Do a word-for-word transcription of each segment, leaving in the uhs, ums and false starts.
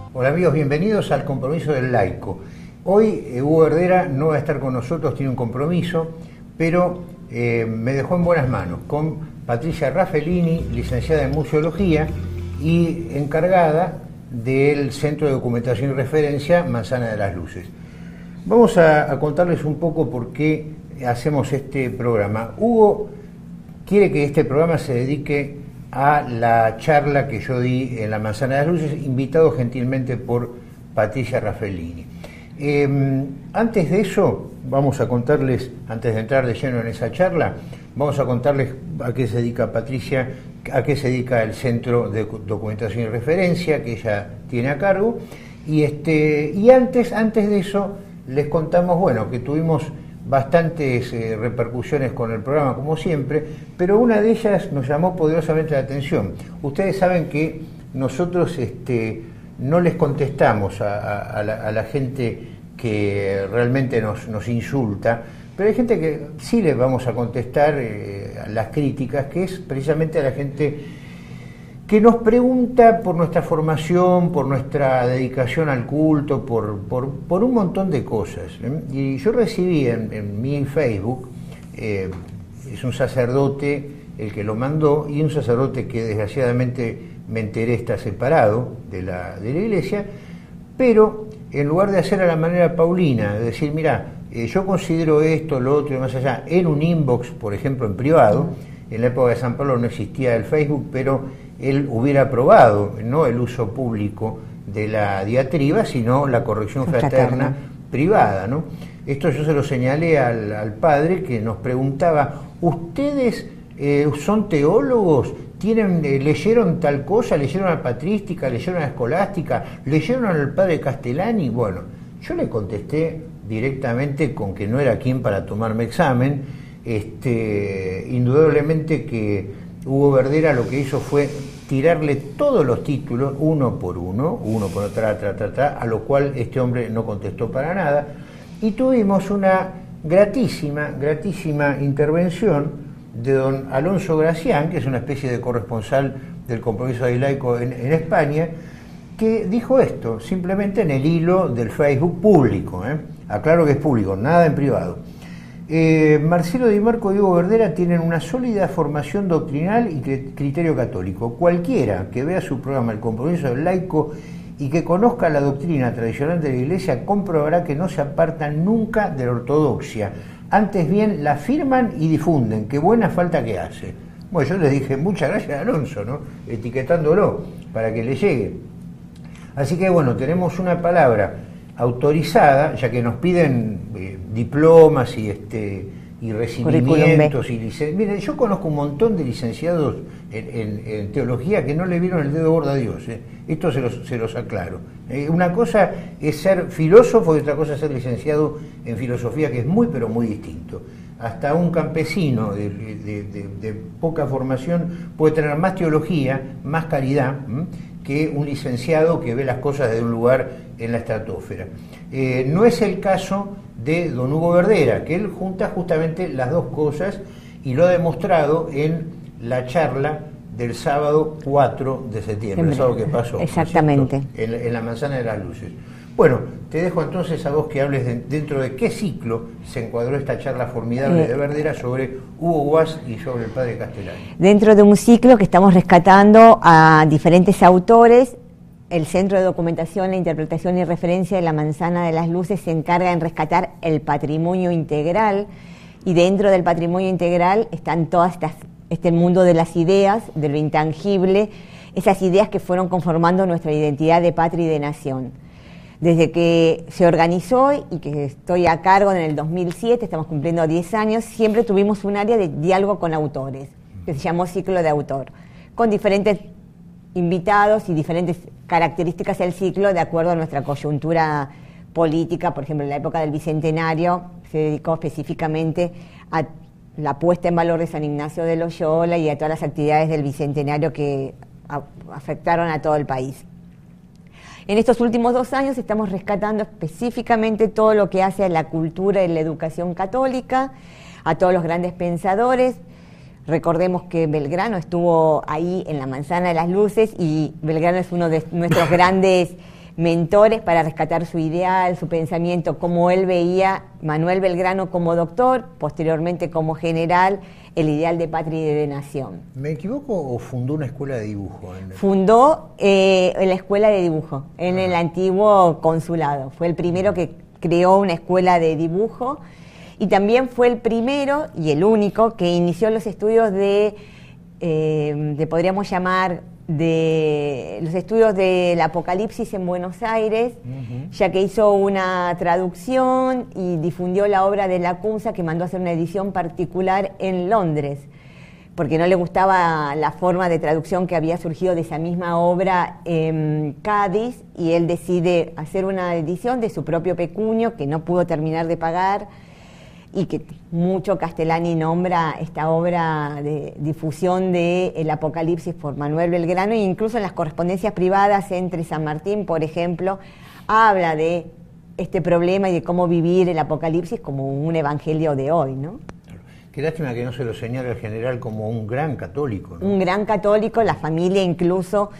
Hola amigos, bienvenidos al Compromiso del Laico. Hoy eh, Hugo Verdera no va a estar con nosotros, tiene un compromiso, pero eh, me dejó en buenas manos con Patricia Raffelini, licenciada en Museología y encargada del Centro de Documentación y Referencia Manzana de las Luces. Vamos a, a contarles un poco por qué hacemos este programa. Hugo quiere que este programa se dedique a la charla que yo di en la Manzana de las Luces, invitado gentilmente por Patricia Raffelini. Eh, antes de eso, vamos a contarles, antes de entrar de lleno en esa charla, vamos a contarles a qué se dedica Patricia, a qué se dedica el Centro de Documentación y Referencia que ella tiene a cargo, y, este, y antes, antes de eso les contamos, bueno, que tuvimos bastantes eh, repercusiones con el programa, como siempre, pero una de ellas nos llamó poderosamente la atención. Ustedes saben que nosotros este, no les contestamos a, a, a, la, a la gente que realmente nos, nos insulta, pero hay gente que sí les vamos a contestar eh, a las críticas, que es precisamente a la gente que nos pregunta por nuestra formación, por nuestra dedicación al culto, por, por, por un montón de cosas. ¿eh? Y yo recibí en, en mi Facebook, eh, es un sacerdote el que lo mandó, y un sacerdote que desgraciadamente me enteré está separado de la, de la iglesia, pero en lugar de hacer a la manera paulina, de decir, mira, eh, yo considero esto, lo otro y más allá, en un inbox, por ejemplo, en privado, en la época de San Pablo no existía el Facebook, pero él hubiera aprobado no el uso público de la diatriba, sino la corrección fraterna, fraterna. privada, ¿no? Esto yo se lo señalé al, al padre que nos preguntaba, ¿ustedes eh, son teólogos? ¿Tienen, eh, ¿Leyeron tal cosa? ¿Leyeron a Patrística? ¿Leyeron a Escolástica? ¿Leyeron al padre Castellani? Bueno, yo le contesté directamente con que no era quien para tomarme examen. Este, indudablemente que Hugo Verdera lo que hizo fue tirarle todos los títulos, uno por uno, uno por otra, tra, tra, tra, a lo cual este hombre no contestó para nada, y tuvimos una gratísima, gratísima intervención de don Alonso Gracián, que es una especie de corresponsal del Compromiso del Laico en, en España, que dijo esto, simplemente en el hilo del Facebook público, ¿eh? Aclaro que es público, nada en privado. Eh, Marcelo Di Marco y Hugo Verdera tienen una sólida formación doctrinal y criterio católico. Cualquiera que vea su programa El Compromiso del Laico y que conozca la doctrina tradicional de la Iglesia comprobará que no se apartan nunca de la ortodoxia. Antes bien, la afirman y difunden. Qué buena falta que hace. Bueno, yo les dije, muchas gracias a Alonso, ¿no? Etiquetándolo para que le llegue. Así que bueno, tenemos una palabra autorizada, ya que nos piden eh, diplomas y este y recibimientos y licenciados. Miren, yo conozco un montón de licenciados en, en, en teología que no le vieron el dedo gordo a Dios. ¿eh? Esto se los, se los aclaro. Eh, una cosa es ser filósofo y otra cosa es ser licenciado en filosofía, que es muy, pero muy distinto. Hasta un campesino de, de, de, de poca formación puede tener más teología, más caridad, ¿m? que un licenciado que ve las cosas desde un lugar en la estratosfera. Eh, no es el caso de don Hugo Verdera, que él junta justamente las dos cosas y lo ha demostrado en la charla del sábado cuatro de septiembre, el sábado que pasó. Exactamente. En, en la Manzana de las Luces. Bueno, te dejo entonces a vos que hables de, dentro de qué ciclo se encuadró esta charla formidable de Verdera sobre Hugo Guas y sobre el padre Castellani. Dentro de un ciclo que estamos rescatando a diferentes autores, el Centro de Documentación, la Interpretación y Referencia de la Manzana de las Luces se encarga en rescatar el patrimonio integral, y dentro del patrimonio integral están todas estas, este mundo de las ideas, de lo intangible, esas ideas que fueron conformando nuestra identidad de patria y de nación. Desde que se organizó y que estoy a cargo en el dos mil siete, estamos cumpliendo diez años, siempre tuvimos un área de diálogo con autores, que se llamó Ciclo de Autor, con diferentes invitados y diferentes características del ciclo de acuerdo a nuestra coyuntura política. Por ejemplo, en la época del Bicentenario se dedicó específicamente a la puesta en valor de San Ignacio de Loyola y a todas las actividades del Bicentenario que a, afectaron a todo el país. En estos últimos dos años estamos rescatando específicamente todo lo que hace a la cultura y la educación católica, a todos los grandes pensadores. Recordemos que Belgrano estuvo ahí en la Manzana de las Luces, y Belgrano es uno de nuestros grandes mentores para rescatar su ideal, su pensamiento, como él veía Manuel Belgrano como doctor, posteriormente como general, el ideal de patria y de nación. ¿Me equivoco o fundó una escuela de dibujo? En el... Fundó eh, la escuela de dibujo en ah. el antiguo consulado. Fue el primero que creó una escuela de dibujo y también fue el primero y el único que inició los estudios de, eh, de podríamos llamar, de los estudios del Apocalipsis en Buenos Aires, uh-huh. ya que hizo una traducción y difundió la obra de Lacunza, que mandó a hacer una edición particular en Londres, porque no le gustaba la forma de traducción que había surgido de esa misma obra en Cádiz, y él decide hacer una edición de su propio pecunio, que no pudo terminar de pagar, y que mucho Castellani nombra esta obra de difusión de El Apocalipsis por Manuel Belgrano, e incluso en las correspondencias privadas entre San Martín, por ejemplo, habla de este problema y de cómo vivir el Apocalipsis como un evangelio de hoy, ¿no? Qué lástima que no se lo señala el general como un gran católico, ¿no? Un gran católico, la familia incluso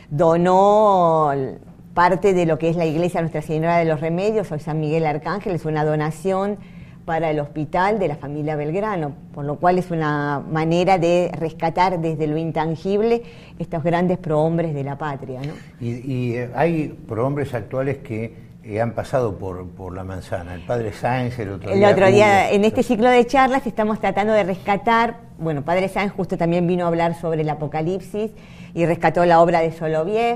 donó parte de lo que es la iglesia Nuestra Señora de los Remedios, o San Miguel Arcángel, es una donación para el hospital de la familia Belgrano, por lo cual es una manera de rescatar desde lo intangible estos grandes prohombres de la patria, ¿no? Y, y hay prohombres actuales que eh, han pasado por, por la manzana. El padre Sáenz, el otro día... El otro día, hubo... en este ciclo de charlas estamos tratando de rescatar, bueno, padre Sáenz justo también vino a hablar sobre el Apocalipsis y rescató la obra de Soloviev.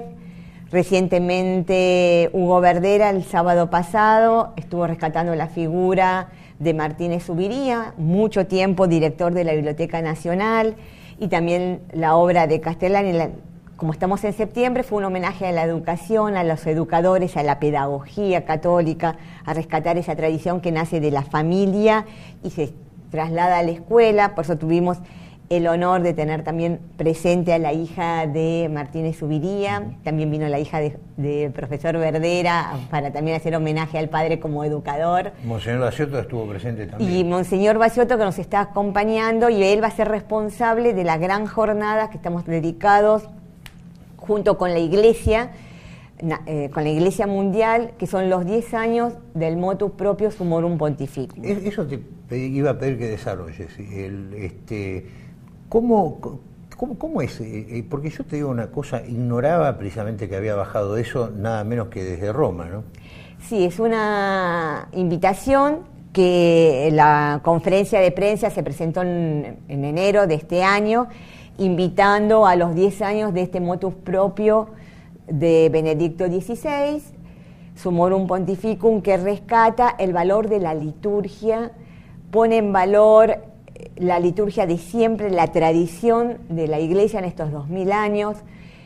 Recientemente Hugo Verdera, el sábado pasado, estuvo rescatando la figura de Martínez Subiría, mucho tiempo director de la Biblioteca Nacional, y también la obra de Castellani. La, como estamos en septiembre, fue un homenaje a la educación, a los educadores, a la pedagogía católica, a rescatar esa tradición que nace de la familia y se traslada a la escuela. Por eso tuvimos el honor de tener también presente a la hija de Martínez Subiría, también vino la hija del de profesor Verdera para también hacer homenaje al padre como educador. Monseñor Baciotto estuvo presente también. Y Monseñor Baciotto, que nos está acompañando, y él va a ser responsable de la gran jornada que estamos dedicados junto con la Iglesia, eh, con la Iglesia Mundial, que son los diez años del motu proprio Sumorum Pontificum. Eso te pedí, iba a pedir que desarrolles. El, este, ¿Cómo, cómo, cómo es? Porque yo te digo una cosa, ignoraba precisamente que había bajado eso nada menos que desde Roma, ¿no? Sí, es una invitación que la conferencia de prensa se presentó en, en enero de este año, invitando a los diez años de este motus propio de Benedicto dieciséis, Sumorum Pontificum, que rescata el valor de la liturgia, pone en valor la liturgia de siempre, la tradición de la Iglesia en estos dos mil años,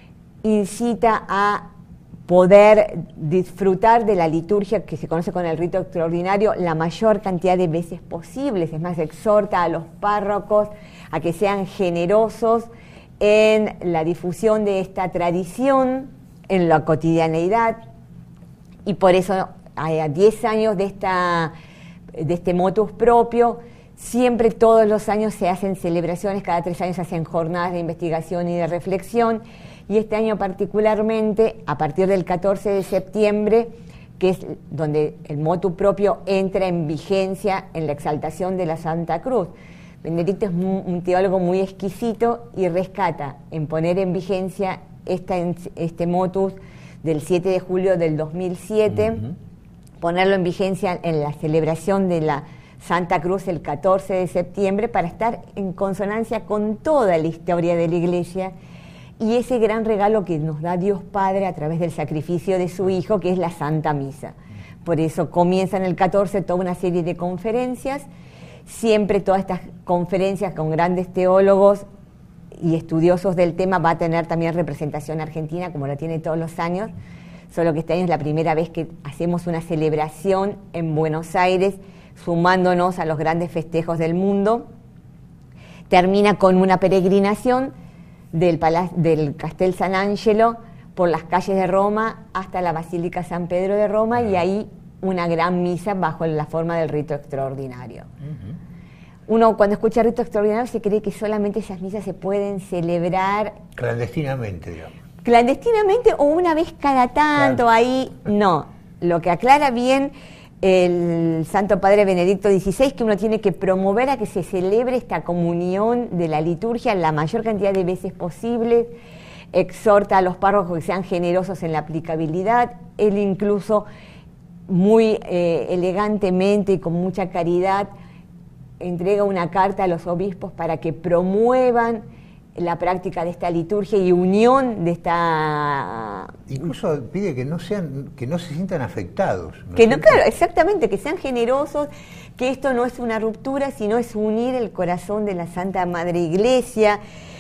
incita a poder disfrutar de la liturgia que se conoce con el rito extraordinario la mayor cantidad de veces posibles. Es más, exhorta a los párrocos a que sean generosos en la difusión de esta tradición en la cotidianeidad, y por eso a diez años de, esta, de este motus propio, siempre todos los años se hacen celebraciones, cada tres años se hacen jornadas de investigación y de reflexión, y este año particularmente, a partir del catorce de septiembre, que es donde el motu propio entra en vigencia en la exaltación de la Santa Cruz. Benedicto es un teólogo muy exquisito y rescata en poner en vigencia esta, este motus del siete de julio del dos mil siete, uh-huh. ponerlo en vigencia en la celebración de la Santa Cruz el catorce de septiembre, para estar en consonancia con toda la historia de la Iglesia y ese gran regalo que nos da Dios Padre a través del sacrificio de su Hijo, que es la Santa Misa. Por eso comienzan el catorce toda una serie de conferencias, siempre todas estas conferencias con grandes teólogos y estudiosos del tema. Va a tener también representación argentina, como la tiene todos los años, solo que este año es la primera vez que hacemos una celebración en Buenos Aires, sumándonos a los grandes festejos del mundo. Termina con una peregrinación del, Palacio, del Castel San Angelo por las calles de Roma hasta la Basílica San Pedro de Roma, y ahí una gran misa bajo la forma del rito extraordinario. Uh-huh. Uno cuando escucha rito extraordinario se cree que solamente esas misas se pueden celebrar clandestinamente, digamos. Clandestinamente o una vez cada tanto, claro. Ahí no. Lo que aclara bien el Santo Padre Benedicto dieciséis, que uno tiene que promover a que se celebre esta comunión de la liturgia la mayor cantidad de veces posible, exhorta a los párrocos que sean generosos en la aplicabilidad, él incluso muy eh, elegantemente y con mucha caridad entrega una carta a los obispos para que promuevan la práctica de esta liturgia y unión de esta... Incluso pide que no sean, que no se sientan afectados. ¿No que no, claro, exactamente, que sean generosos, que esto no es una ruptura, sino es unir el corazón de la Santa Madre Iglesia.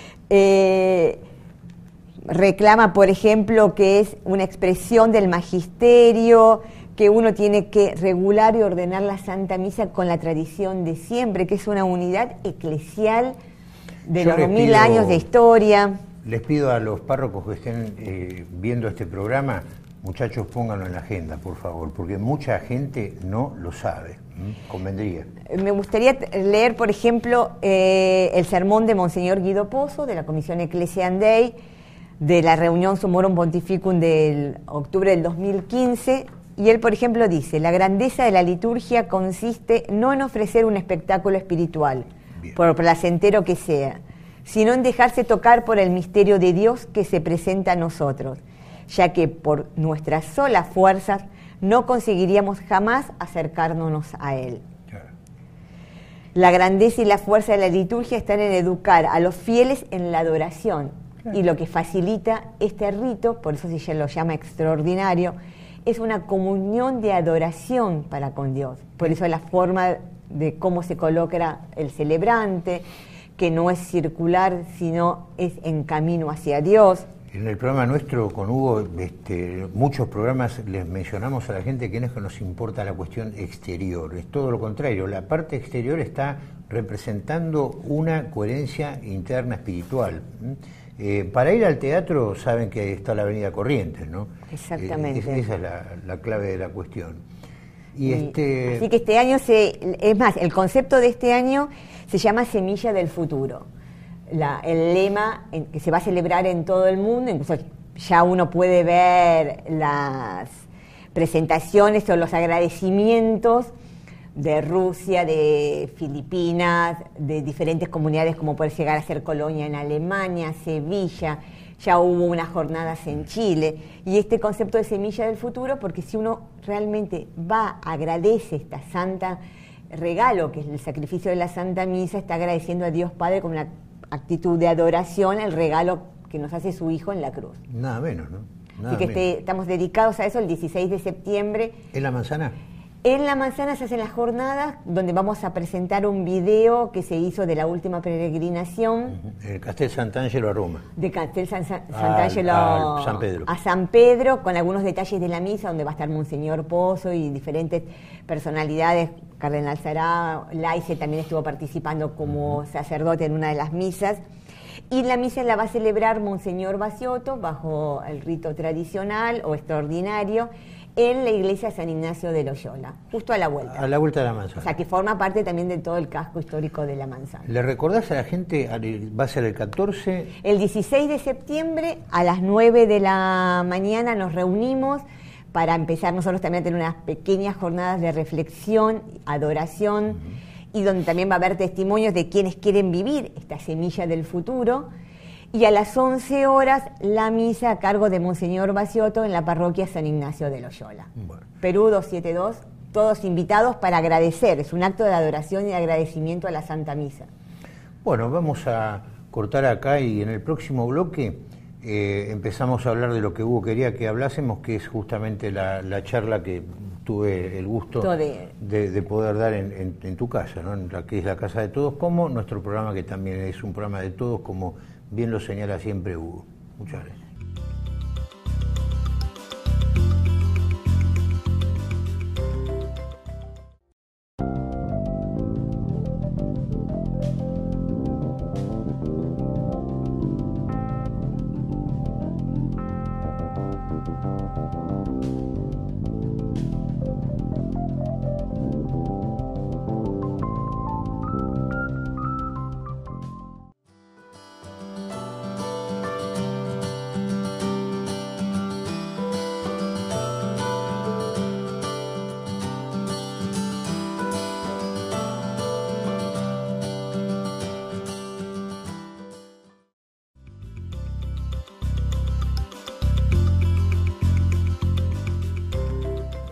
Eh, reclama, por ejemplo, que es una expresión del magisterio, que uno tiene que regular y ordenar la Santa Misa con la tradición de siempre, que es una unidad eclesial de Yo los mil pido, años de historia. Les pido a los párrocos que estén eh, viendo este programa, muchachos, pónganlo en la agenda, por favor, porque mucha gente no lo sabe. ¿Mm? Convendría. Me gustaría leer, por ejemplo, eh, el sermón de Monseñor Guido Pozo, de la Comisión Ecclesiam Dei, de la reunión Summorum Pontificum del octubre del dos mil quince, y él, por ejemplo, dice: la grandeza de la liturgia consiste no en ofrecer un espectáculo espiritual, Bien. por placentero que sea, sino en dejarse tocar por el misterio de Dios que se presenta a nosotros, ya que por nuestras solas fuerzas no conseguiríamos jamás acercarnos a Él. Claro. La grandeza y la fuerza de la liturgia están en educar a los fieles en la adoración, claro. Y lo que facilita este rito, por eso se lo llama extraordinario, es una comunión de adoración para con Dios. Por eso la forma de cómo se coloca el celebrante, que no es circular, sino es en camino hacia Dios. En el programa nuestro con Hugo, este, muchos programas les mencionamos a la gente que no es que nos importa la cuestión exterior, es todo lo contrario, la parte exterior está representando una coherencia interna espiritual. Eh, para ir al teatro saben que ahí está la Avenida Corrientes, ¿no? Exactamente. Eh, es, esa es la, la clave de la cuestión. Y, y este... Así que este año, se, es más, el concepto de este año se llama Semilla del Futuro. La, el lema en, que se va a celebrar en todo el mundo, incluso ya uno puede ver las presentaciones o los agradecimientos de Rusia, de Filipinas, de diferentes comunidades como puede llegar a ser Colonia en Alemania, Sevilla, ya hubo unas jornadas en Chile, y este concepto de semilla del futuro, porque si uno realmente va, agradece esta santa regalo, que es el sacrificio de la Santa Misa, está agradeciendo a Dios Padre con una actitud de adoración, el regalo que nos hace su Hijo en la cruz. Nada menos, ¿no? Nada Así que menos. Este, estamos dedicados a eso el dieciséis de septiembre. ¿En La Manzana? En La Manzana se hacen las jornadas donde vamos a presentar un video que se hizo de la última peregrinación. El Castel Sant'Angelo a Roma. De Castel San, San, Sant'Angelo a San Pedro. a San Pedro, con algunos detalles de la misa, donde va a estar Monseñor Pozo y diferentes personalidades. Cardenal Sará, Laice también estuvo participando como sacerdote en una de las misas. Y la misa la va a celebrar Monseñor Basiotto bajo el rito tradicional o extraordinario, en la iglesia San Ignacio de Loyola, justo a la vuelta. A la vuelta de La Manzana. O sea, que forma parte también de todo el casco histórico de La Manzana. ¿Le recordás a la gente, va a ser el catorce? El dieciséis de septiembre, a las nueve de la mañana, nos reunimos para empezar nosotros también a tener unas pequeñas jornadas de reflexión, adoración, uh-huh. y donde también va a haber testimonios de quienes quieren vivir esta semilla del futuro. Y a las once horas, la misa a cargo de Monseñor Basiotto en la parroquia San Ignacio de Loyola. Bueno. Perú doscientos setenta y dos, todos invitados para agradecer. Es un acto de adoración y de agradecimiento a la Santa Misa. Bueno, vamos a cortar acá y en el próximo bloque eh, empezamos a hablar de lo que Hugo quería que hablásemos, que es justamente la, la charla que tuve el gusto de, de, de poder dar en, en, en tu casa, ¿no? En la que es la Casa de Todos, como nuestro programa, que también es un programa de todos, como bien lo señala siempre Hugo. Muchas gracias.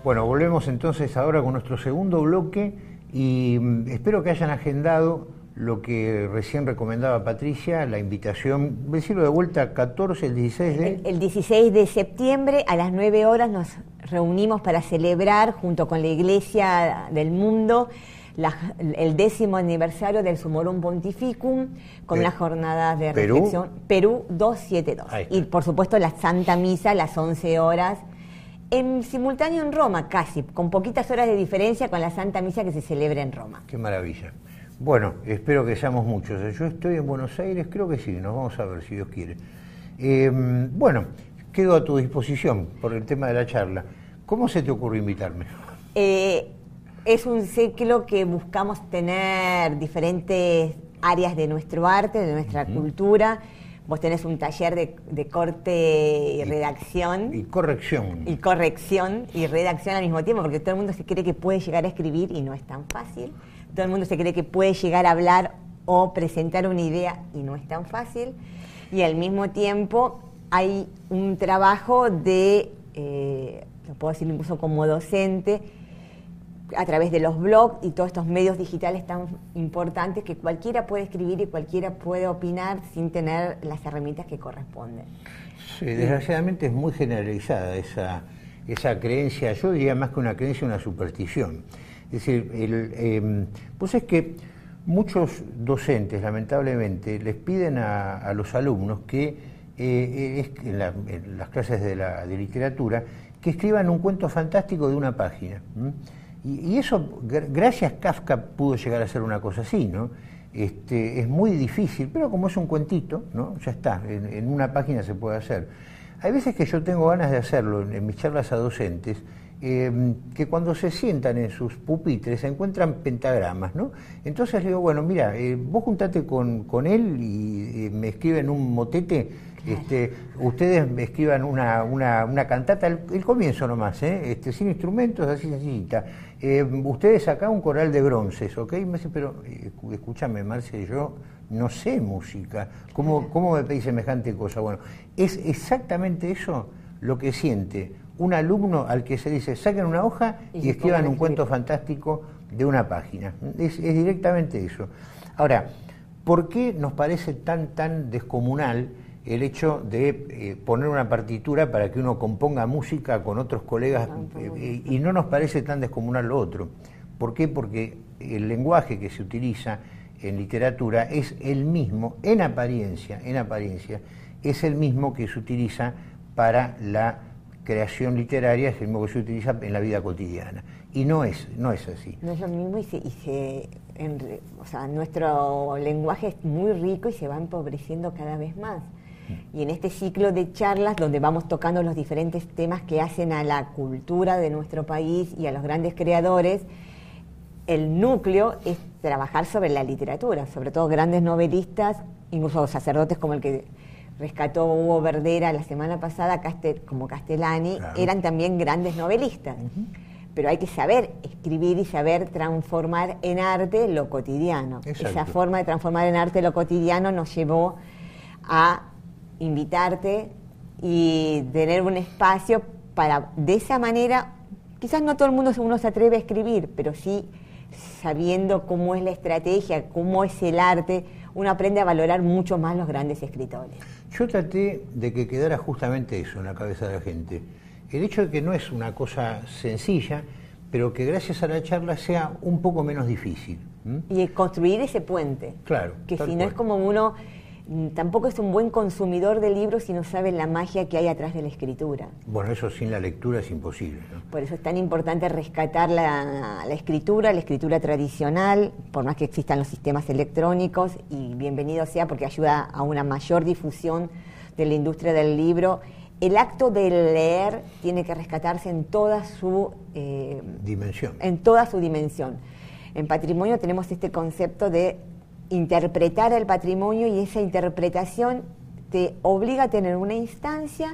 Bueno, volvemos entonces ahora con nuestro segundo bloque y mm, espero que hayan agendado lo que recién recomendaba Patricia, la invitación, decirlo de vuelta, catorce, el dieciséis de... El, el dieciséis de septiembre a las nueve horas nos reunimos para celebrar junto con la Iglesia del Mundo la, el décimo aniversario del Sumorum Pontificum con de las jornadas de Perú. reflexión Perú doscientos setenta y dos. Y por supuesto la Santa Misa a las once horas. En simultáneo en Roma, casi, con poquitas horas de diferencia con la Santa Misa que se celebra en Roma. Qué maravilla. Bueno, espero que seamos muchos. Yo estoy en Buenos Aires, creo que sí, nos vamos a ver si Dios quiere. Eh, bueno, quedo a tu disposición por el tema de la charla. ¿Cómo se te ocurrió invitarme? Eh, es un ciclo que buscamos tener diferentes áreas de nuestro arte, de nuestra uh-huh. cultura. Vos tenés un taller de, de corte y, y redacción. Y corrección. Y corrección y redacción al mismo tiempo, porque todo el mundo se cree que puede llegar a escribir y no es tan fácil. Todo el mundo se cree que puede llegar a hablar o presentar una idea y no es tan fácil. Y al mismo tiempo hay un trabajo de, eh, lo puedo decir incluso como docente, a través de los blogs y todos estos medios digitales tan importantes que cualquiera puede escribir y cualquiera puede opinar sin tener las herramientas que corresponden. Sí, desgraciadamente es muy generalizada esa, esa creencia, yo diría más que una creencia, una superstición. Es decir, el, eh, pues es que muchos docentes, lamentablemente, les piden a, a los alumnos que, eh, es, en, la, en las clases de, la, de literatura, que escriban un cuento fantástico de una página. ¿m? Y, y eso, gracias a Kafka, pudo llegar a ser una cosa así, ¿no? Este, es muy difícil, pero como es un cuentito, ¿no? Ya está, en, en una página se puede hacer. Hay veces que yo tengo ganas de hacerlo en, en mis charlas a docentes, Eh, que cuando se sientan en sus pupitres se encuentran pentagramas, ¿no? Entonces le digo, bueno, mira, eh, vos juntate con, con él y eh, me escriben un motete, este, ustedes me escriban una, una, una cantata, el, el comienzo nomás, ¿eh? Este, sin instrumentos, así sencillita. Eh, ustedes acá un coral de bronces, ¿ok? Me dice, pero eh, escúchame, Marce, yo no sé música, ¿cómo, cómo me pedís semejante cosa? Bueno, es exactamente eso lo que siente un alumno al que se dice, saquen una hoja y, y escriban un cuento fantástico de una página. Es, es directamente eso. Ahora, ¿por qué nos parece tan, tan descomunal el hecho de eh, poner una partitura para que uno componga música con otros colegas eh, y no nos parece tan descomunal lo otro? ¿Por qué? Porque el lenguaje que se utiliza en literatura es el mismo, en apariencia, en apariencia, es el mismo que se utiliza para la creación literaria, es el mismo que se utiliza en la vida cotidiana. Y no es, no es así. No es lo mismo y se, y se en, o sea, nuestro lenguaje es muy rico y se va empobreciendo cada vez más. Y en este ciclo de charlas donde vamos tocando los diferentes temas que hacen a la cultura de nuestro país y a los grandes creadores, el núcleo es trabajar sobre la literatura, sobre todo grandes novelistas, incluso sacerdotes como el que rescató Hugo Verdera la semana pasada, Castel, como Castellani, claro. Eran también grandes novelistas. Uh-huh. Pero hay que saber escribir y saber transformar en arte lo cotidiano. Exacto. Esa forma de transformar en arte lo cotidiano nos llevó a invitarte y tener un espacio para, de esa manera, quizás no todo el mundo uno se atreve a escribir, pero sí sabiendo cómo es la estrategia, cómo es el arte, uno aprende a valorar mucho más los grandes escritores. Yo traté de que quedara justamente eso en la cabeza de la gente. El hecho de que no es una cosa sencilla, pero que gracias a la charla sea un poco menos difícil. ¿Mm? Y construir ese puente. Claro. Que si no cual. Es como uno, tampoco es un buen consumidor de libros si no sabe la magia que hay atrás de la escritura. Bueno, eso sin la lectura es imposible, ¿no? Por eso es tan importante rescatar la, la escritura, la escritura tradicional, por más que existan los sistemas electrónicos, y bienvenido sea porque ayuda a una mayor difusión de la industria del libro. El acto de leer tiene que rescatarse en toda su eh, dimensión. En toda su dimensión. En Patrimonio tenemos este concepto de interpretar el patrimonio, y esa interpretación te obliga a tener una instancia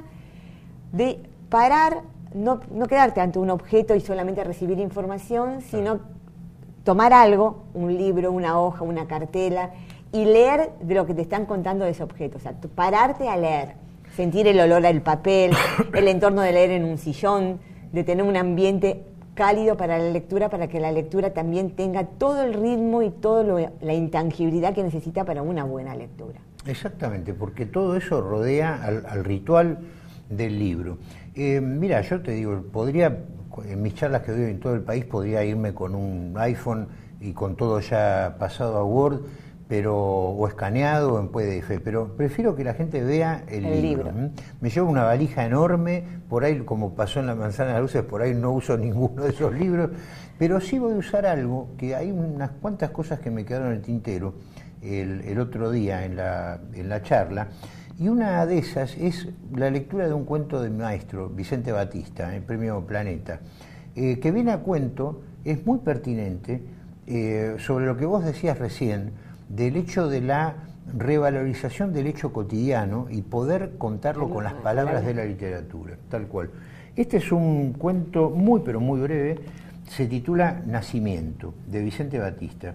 de parar, no, no quedarte ante un objeto y solamente recibir información, sino tomar algo, un libro, una hoja, una cartela, y leer de lo que te están contando de ese objeto. O sea, pararte a leer, sentir el olor al papel, el entorno de leer en un sillón, de tener un ambiente cálido para la lectura, para que la lectura también tenga todo el ritmo y toda la intangibilidad que necesita para una buena lectura. Exactamente, porque todo eso rodea al, al ritual del libro. Eh, mira, yo te digo, podría, en mis charlas que doy en todo el país, podría irme con un iPhone y con todo ya pasado a Word, pero o escaneado o en P D F, pero prefiero que la gente vea el, el libro. libro. Me llevo una valija enorme, por ahí, como pasó en La Manzana de las Luces, por ahí no uso ninguno de esos libros, pero sí voy a usar algo, que hay unas cuantas cosas que me quedaron en el tintero el, el otro día en la, en la charla, y una de esas es la lectura de un cuento de mi maestro, Vicente Batista, el premio Planeta, eh, que viene a cuento, es muy pertinente, eh, sobre lo que vos decías recién, del hecho de la revalorización del hecho cotidiano y poder contarlo con las palabras de la literatura, tal cual. Este es un cuento muy pero muy breve, se titula Nacimiento, de Vicente Batista.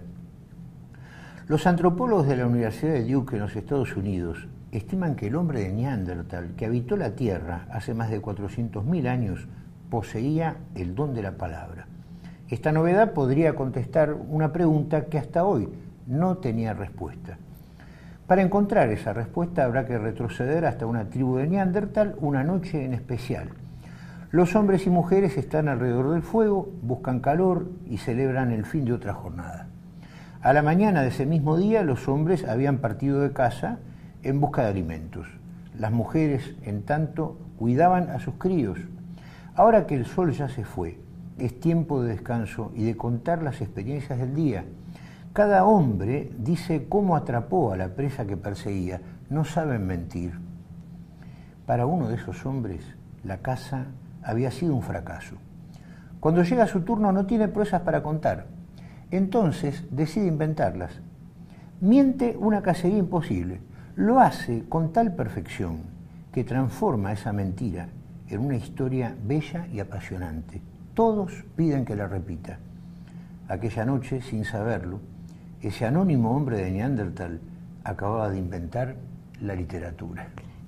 Los antropólogos de la Universidad de Duke en los Estados Unidos estiman que el hombre de Neandertal, que habitó la Tierra hace más de cuatrocientos mil años, poseía el don de la palabra. Esta novedad podría contestar una pregunta que hasta hoy no tenía respuesta. Para encontrar esa respuesta habrá que retroceder hasta una tribu de Neandertal, una noche en especial. Los hombres y mujeres están alrededor del fuego, buscan calor y celebran el fin de otra jornada. A la mañana de ese mismo día, los hombres habían partido de casa en busca de alimentos. Las mujeres, en tanto, cuidaban a sus críos. Ahora que el sol ya se fue, es tiempo de descanso y de contar las experiencias del día. Cada hombre dice cómo atrapó a la presa que perseguía. No saben mentir. Para uno de esos hombres, la caza había sido un fracaso. Cuando llega su turno no tiene proezas para contar. Entonces decide inventarlas. Miente una cacería imposible. Lo hace con tal perfección que transforma esa mentira en una historia bella y apasionante. Todos piden que la repita. Aquella noche, sin saberlo, ese anónimo hombre de Neandertal acababa de inventar la literatura.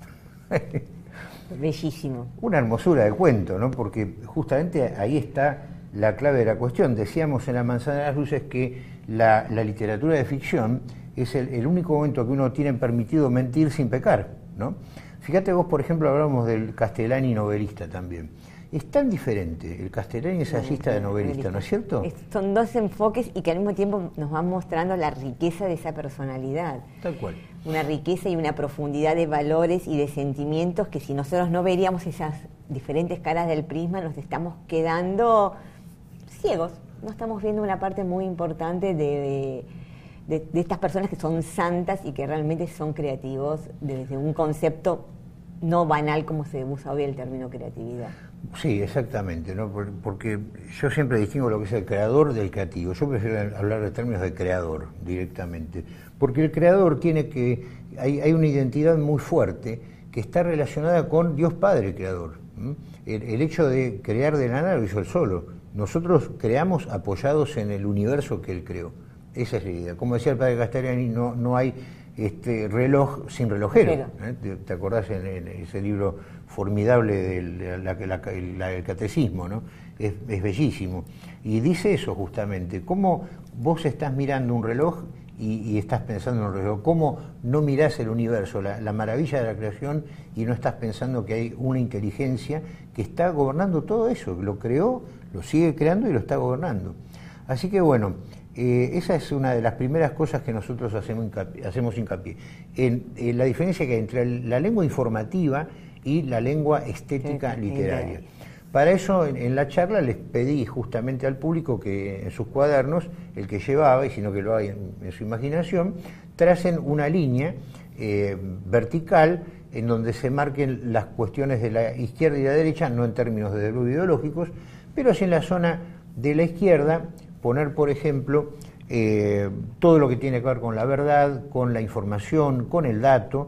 Bellísimo. Una hermosura de cuento, ¿no? Porque justamente ahí está la clave de la cuestión. Decíamos en La Manzana de las Luces que la, la literatura de ficción es el, el único momento que uno tiene permitido mentir sin pecar, ¿no? Fíjate vos, por ejemplo, hablamos del Castellani novelista también. Es tan diferente el Castellani ensayista de novelista, ¿no es cierto? Son dos enfoques y que al mismo tiempo nos van mostrando la riqueza de esa personalidad. Tal cual. Una riqueza y una profundidad de valores y de sentimientos que si nosotros no veríamos esas diferentes caras del prisma, nos estamos quedando ciegos. No estamos viendo una parte muy importante de, de, de, de estas personas que son santas y que realmente son creativos desde un concepto no banal como se usa hoy el término creatividad. Sí, exactamente, ¿no? Porque yo siempre distingo lo que es el creador del creativo. Yo prefiero hablar de términos de creador directamente, porque el creador tiene que, hay, hay una identidad muy fuerte que está relacionada con Dios Padre Creador. El, el hecho de crear de la nada lo hizo Él solo. Nosotros creamos apoyados en el universo que Él creó. Esa es la idea. Como decía el padre Castellani, no, no hay este reloj sin relojero. ¿eh? ¿Te, te acordás en, en ese libro formidable del la, la, la, el catecismo, ¿no? Es, es bellísimo. Y dice eso justamente, cómo vos estás mirando un reloj y, y estás pensando en un reloj, cómo no mirás el universo, la, la maravilla de la creación, y no estás pensando que hay una inteligencia que está gobernando todo eso, lo creó, lo sigue creando y lo está gobernando. Así que bueno, Eh, esa es una de las primeras cosas que nosotros hacemos hincapié, hacemos hincapié en, en la diferencia que hay entre la lengua informativa y la lengua estética literaria. Para eso en, en la charla les pedí justamente al público que en sus cuadernos, el que llevaba, y sino que lo hay en, en su imaginación, tracen una línea eh, vertical en donde se marquen las cuestiones de la izquierda y la derecha, no en términos de ideológicos, pero sí en la zona de la izquierda poner, por ejemplo, eh, todo lo que tiene que ver con la verdad, con la información, con el dato.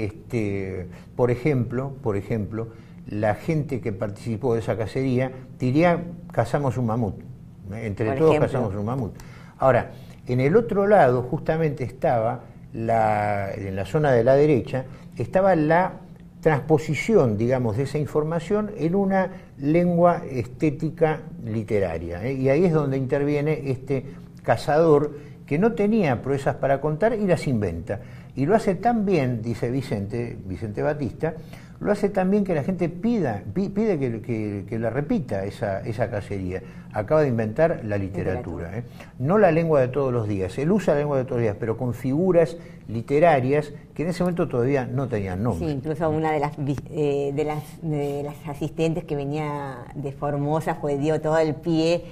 Este, por ejemplo, por ejemplo, la gente que participó de esa cacería diría, cazamos un mamut. Entre por todos ejemplo. cazamos un mamut. Ahora, en el otro lado justamente estaba, la, en la zona de la derecha, estaba la transposición, digamos, de esa información en una lengua estética literaria, ¿eh? Y ahí es donde interviene este cazador que no tenía proezas para contar y las inventa. Y lo hace tan bien, dice Vicente, Vicente Batista, lo hace tan bien que la gente pida, pide que, que, que la repita esa, esa cacería. Acaba de inventar la literatura, ¿eh? No la lengua de todos los días. Él usa la lengua de todos los días, pero con figuras literarias que en ese momento todavía no tenían nombre. Sí, incluso una de las, eh, de las, de las asistentes que venía de Formosa fue, dio todo el pie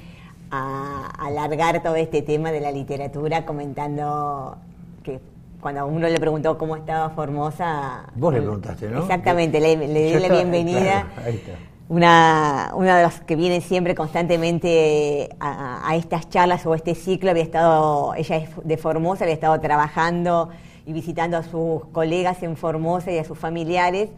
a alargar todo este tema de la literatura, comentando que cuando a uno le preguntó cómo estaba Formosa... Vos le preguntaste, ¿no? Exactamente, le, le di la estaba, bienvenida. Claro, ahí está. Una, una de las que viene siempre constantemente a, a estas charlas o a este ciclo, había estado, ella es de Formosa, había estado trabajando y visitando a sus colegas en Formosa y a sus familiares,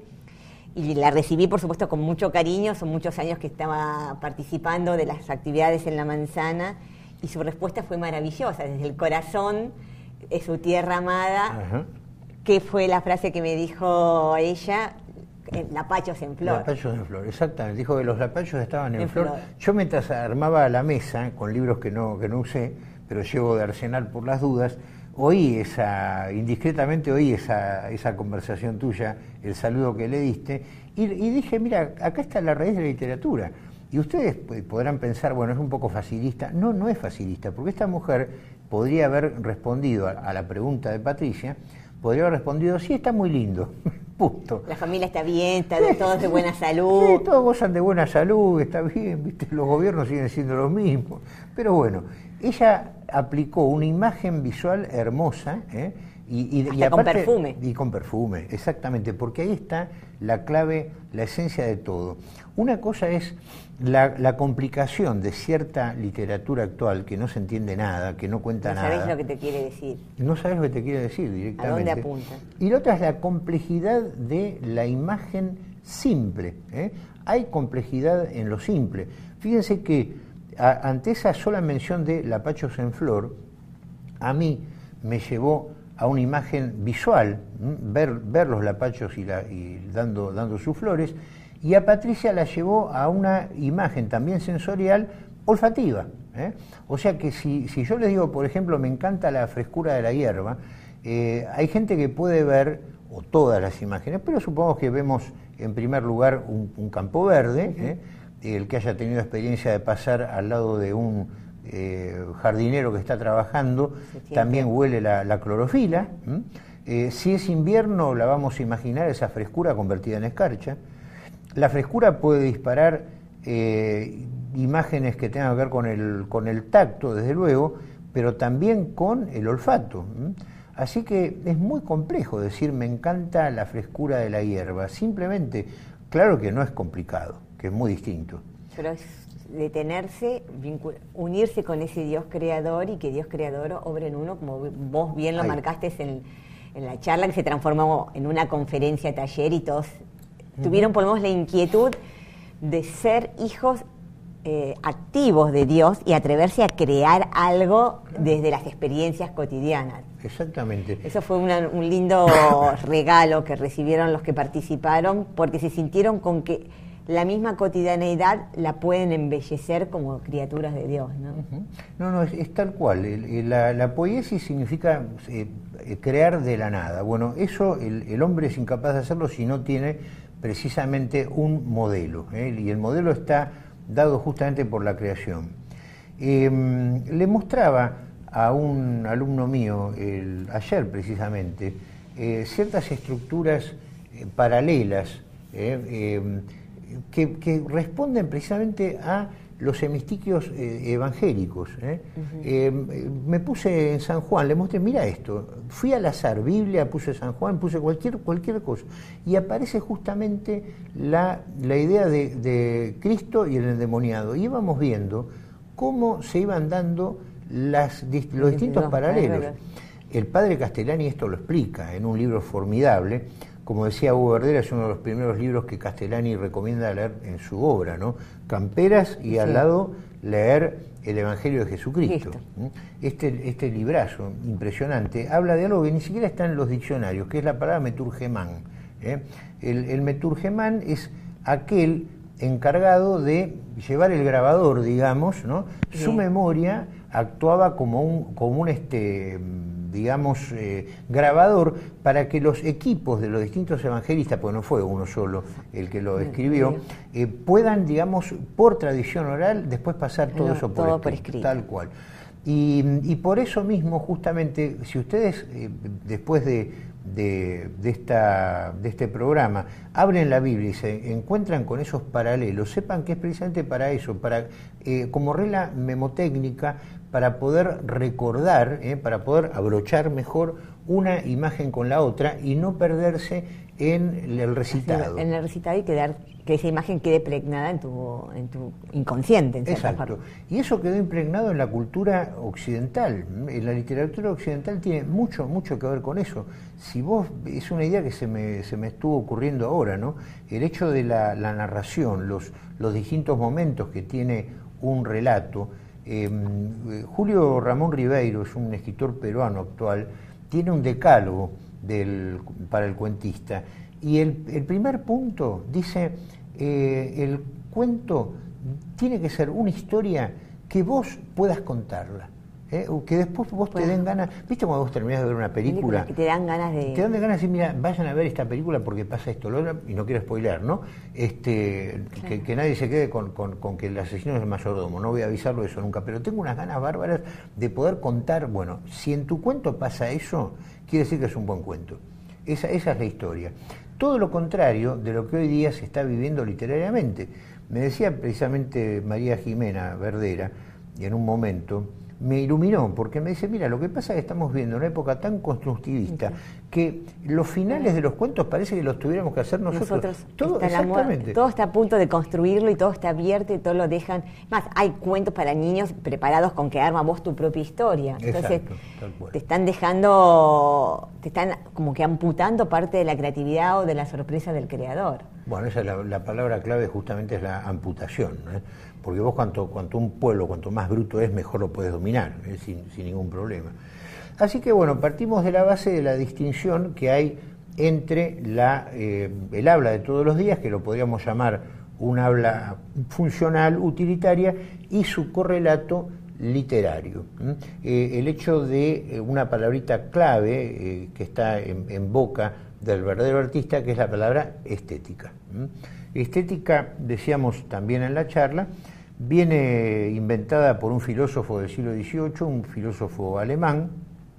y la recibí, por supuesto, con mucho cariño. Son muchos años que estaba participando de las actividades en La Manzana, y su respuesta fue maravillosa, desde el corazón, es su tierra amada. Ajá. ¿Qué fue la frase que me dijo ella? Lapachos en flor. Lapachos en flor, exactamente. Dijo que los lapachos estaban en, en flor. flor. Yo, mientras armaba la mesa con libros que no, que no usé, pero llevo de arsenal por las dudas, oí esa, indiscretamente oí esa, esa conversación tuya, el saludo que le diste, y, y dije, mira, acá está la raíz de la literatura. Y ustedes podrán pensar, bueno, es un poco facilista. No, no es facilista, porque esta mujer podría haber respondido a, a la pregunta de Patricia, podría haber respondido, sí, está muy lindo, punto. La familia está bien, está de, todos de buena salud. Sí, todos gozan de buena salud, está bien, ¿viste? Los gobiernos siguen siendo los mismos. Pero bueno, ella aplicó una imagen visual hermosa, ¿eh? Y, y, Hasta y aparte, con perfume. Y con perfume, exactamente, porque ahí está la clave, la esencia de todo. Una cosa es la, la complicación de cierta literatura actual que no se entiende nada, que no cuenta nada. No sabes lo que te quiere decir. No sabes lo que te quiere decir directamente. ¿A dónde apunta? Y la otra es la complejidad de la imagen simple, ¿eh? Hay complejidad en lo simple. Fíjense que a, ante esa sola mención de lapachos en flor, a mí me llevó a una imagen visual, ver, ver los lapachos y, la, y dando, dando sus flores, y a Patricia la llevó a una imagen también sensorial olfativa, ¿eh? O sea que si, si yo les digo, por ejemplo, me encanta la frescura de la hierba, eh, hay gente que puede ver, o todas las imágenes, pero supongamos que vemos en primer lugar un, un campo verde, ¿eh? El que haya tenido experiencia de pasar al lado de un eh, jardinero que está trabajando, también huele la, la clorofila. Eh, si es invierno, la vamos a imaginar esa frescura convertida en escarcha. La frescura puede disparar eh, imágenes que tengan que ver con el, con el tacto, desde luego, pero también con el olfato. Así que es muy complejo decir me encanta la frescura de la hierba. Simplemente, claro que no es complicado, que es muy distinto. Pero es detenerse, unirse con ese Dios creador y que Dios creador obre en uno, como vos bien lo Ahí. marcaste en, en la charla, que se transformó en una conferencia, taller, y todos uh-huh. tuvieron por lo menos la inquietud de ser hijos eh, activos de Dios y atreverse a crear algo desde las experiencias cotidianas. Exactamente. Eso fue una, un lindo regalo que recibieron los que participaron, porque se sintieron con que la misma cotidianeidad la pueden embellecer como criaturas de Dios, ¿no? Uh-huh. No, no, es, es tal cual. El, el, la, la poiesis significa eh, crear de la nada. Bueno, eso el, el hombre es incapaz de hacerlo si no tiene precisamente un modelo, ¿eh? Y el modelo está dado justamente por la creación. Eh, le mostraba a un alumno mío el, ayer precisamente eh, ciertas estructuras eh, paralelas eh, eh, que, que responden precisamente a los hemistiquios eh, evangélicos. ¿eh? Uh-huh. Eh, me puse en San Juan, le mostré, mira esto, fui al azar, Biblia, puse San Juan, puse cualquier, cualquier cosa, y aparece justamente la, la idea de, de Cristo y el endemoniado, y íbamos viendo cómo se iban dando las, los distintos no, paralelos. El padre Castellani esto lo explica en un libro formidable. Como decía Hugo Verdera, es uno de los primeros libros que Castellani recomienda leer en su obra, ¿no? Camperas y sí. al lado leer el Evangelio de Jesucristo. Listo. Este, este librazo impresionante habla de algo que ni siquiera está en los diccionarios, que es la palabra meturgemán. ¿eh? El, el meturgemán es aquel encargado de llevar el grabador, digamos, ¿no? Su sí. memoria actuaba como un, como un este, digamos, eh, grabador para que los equipos de los distintos evangelistas, porque no fue uno solo el que lo escribió, eh, puedan, digamos, por tradición oral, después pasar todo no, eso por, todo escrito, por escrito, tal cual. Y, y por eso mismo, justamente, si ustedes, eh, después de, de, de, esta, de este programa, abren la Biblia y se encuentran con esos paralelos, sepan que es precisamente para eso, para eh, como regla memotécnica, para poder recordar, eh, para poder abrochar mejor una imagen con la otra y no perderse en el recitado. En el recitado y quedar, que esa imagen quede pregnada en tu, en tu inconsciente. En Exacto. Y eso quedó impregnado en la cultura occidental. En la literatura occidental tiene mucho, mucho que ver con eso. Si vos, es una idea que se me, se me estuvo ocurriendo ahora, ¿no? El hecho de la, la narración, los, los distintos momentos que tiene un relato. Eh, Julio Ramón Ribeiro es un escritor peruano actual, tiene un decálogo del, para el cuentista, y el, el primer punto dice, eh, el cuento tiene que ser una historia que vos puedas contarla, ¿eh? O que después vos bueno. te den ganas, ¿viste cuando vos terminás de ver una película? Que te dan ganas de... Te dan ganas de decir, mira, vayan a ver esta película porque pasa esto, lo otro, y no quiero spoilear, ¿no? Este, claro. que, que nadie se quede con, con, con que el asesino es el mayordomo, no voy a avisarlo de eso nunca, pero tengo unas ganas bárbaras de poder contar, bueno, si en tu cuento pasa eso, quiere decir que es un buen cuento. Esa, esa es la historia. Todo lo contrario de lo que hoy día se está viviendo literariamente. Me decía precisamente María Jimena Verdera, y en un momento me iluminó, porque me dice, mira, lo que pasa es que estamos viendo una época tan constructivista que los finales de los cuentos parece que los tuviéramos que hacer nosotros. nosotros todo, está exactamente. todo está a punto de construirlo y todo está abierto y todo lo dejan. Más, hay cuentos para niños preparados con que arma vos tu propia historia. Entonces, exacto, tal cual. Te están dejando, te están como que amputando parte de la creatividad o de la sorpresa del creador. Bueno, esa es la, la palabra clave, justamente es la amputación, ¿eh? Porque vos cuanto, cuanto un pueblo, cuanto más bruto es, mejor lo puedes dominar, ¿eh? sin, sin ningún problema. Así que bueno, partimos de la base de la distinción que hay entre la, eh, el habla de todos los días, que lo podríamos llamar un habla funcional, utilitaria, y su correlato literario. Eh, el hecho de eh, una palabrita clave eh, que está en, en boca del verdadero artista, que es la palabra estética. Estética, decíamos también en la charla, viene inventada por un filósofo del siglo dieciocho, un filósofo alemán,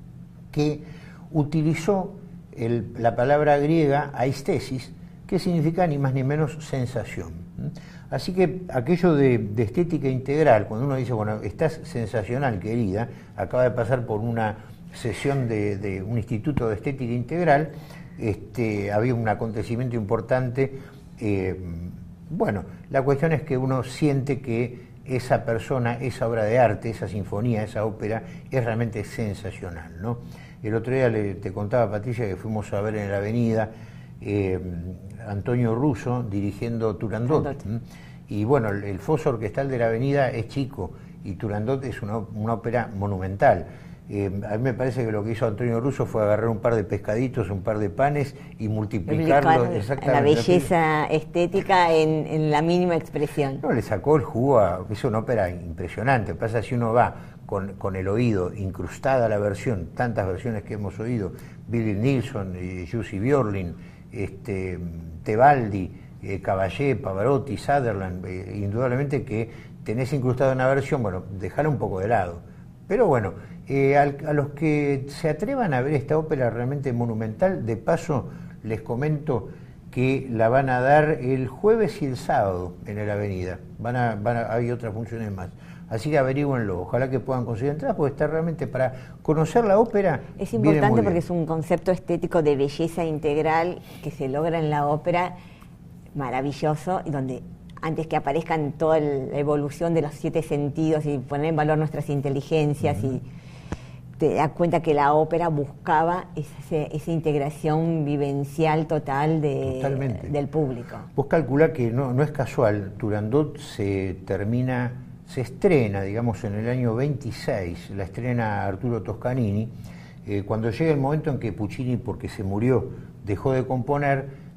que utilizó el, la palabra griega aistesis, que significa ni más ni menos sensación. Así que aquello de, de estética integral, cuando uno dice, bueno, estás sensacional, querida, acaba de pasar por una sesión de, de un instituto de estética integral, este, había un acontecimiento importante, eh, bueno, la cuestión es que uno siente que esa persona, esa obra de arte, esa sinfonía, esa ópera, es realmente sensacional, ¿no? El otro día le, te contaba, Patricia, que fuimos a ver en la Avenida eh, Antonio Russo dirigiendo Turandot. Turandot. Y bueno, el, el foso orquestal de la Avenida es chico y Turandot es una, una ópera monumental. Eh, a mí me parece que lo que hizo Antonio Russo fue agarrar un par de pescaditos, un par de panes y multiplicarlo. Exactamente. La belleza estética en, en la mínima expresión. No, le sacó el jugo a... Es una ópera impresionante. Pasa si uno va con, con el oído incrustada la versión, tantas versiones que hemos oído, Billy Nilsson, eh, Jussi Björling, este, Tebaldi, eh, Caballé, Pavarotti, Sutherland, eh, indudablemente que tenés incrustada una versión, bueno, dejala un poco de lado. Pero bueno, eh, al, a los que se atrevan a ver esta ópera realmente monumental, de paso les comento que la van a dar el jueves y el sábado en la Avenida. Van a, van a, hay otras funciones más. Así que averígüenlo, ojalá que puedan conseguir entradas, porque está realmente para conocer la ópera. Es importante porque es un concepto estético de belleza integral que se logra en la ópera, maravilloso, y donde antes que aparezcan toda la evolución de los siete sentidos y poner en valor nuestras inteligencias, uh-huh. y te das cuenta que la ópera buscaba esa, esa integración vivencial total de, del público. Vos calculá que no, no es casual, Turandot se termina, se estrena, digamos, en el año veintiséis, la estrena Arturo Toscanini, eh, cuando llega el momento en que Puccini, porque se murió, dejó de componer,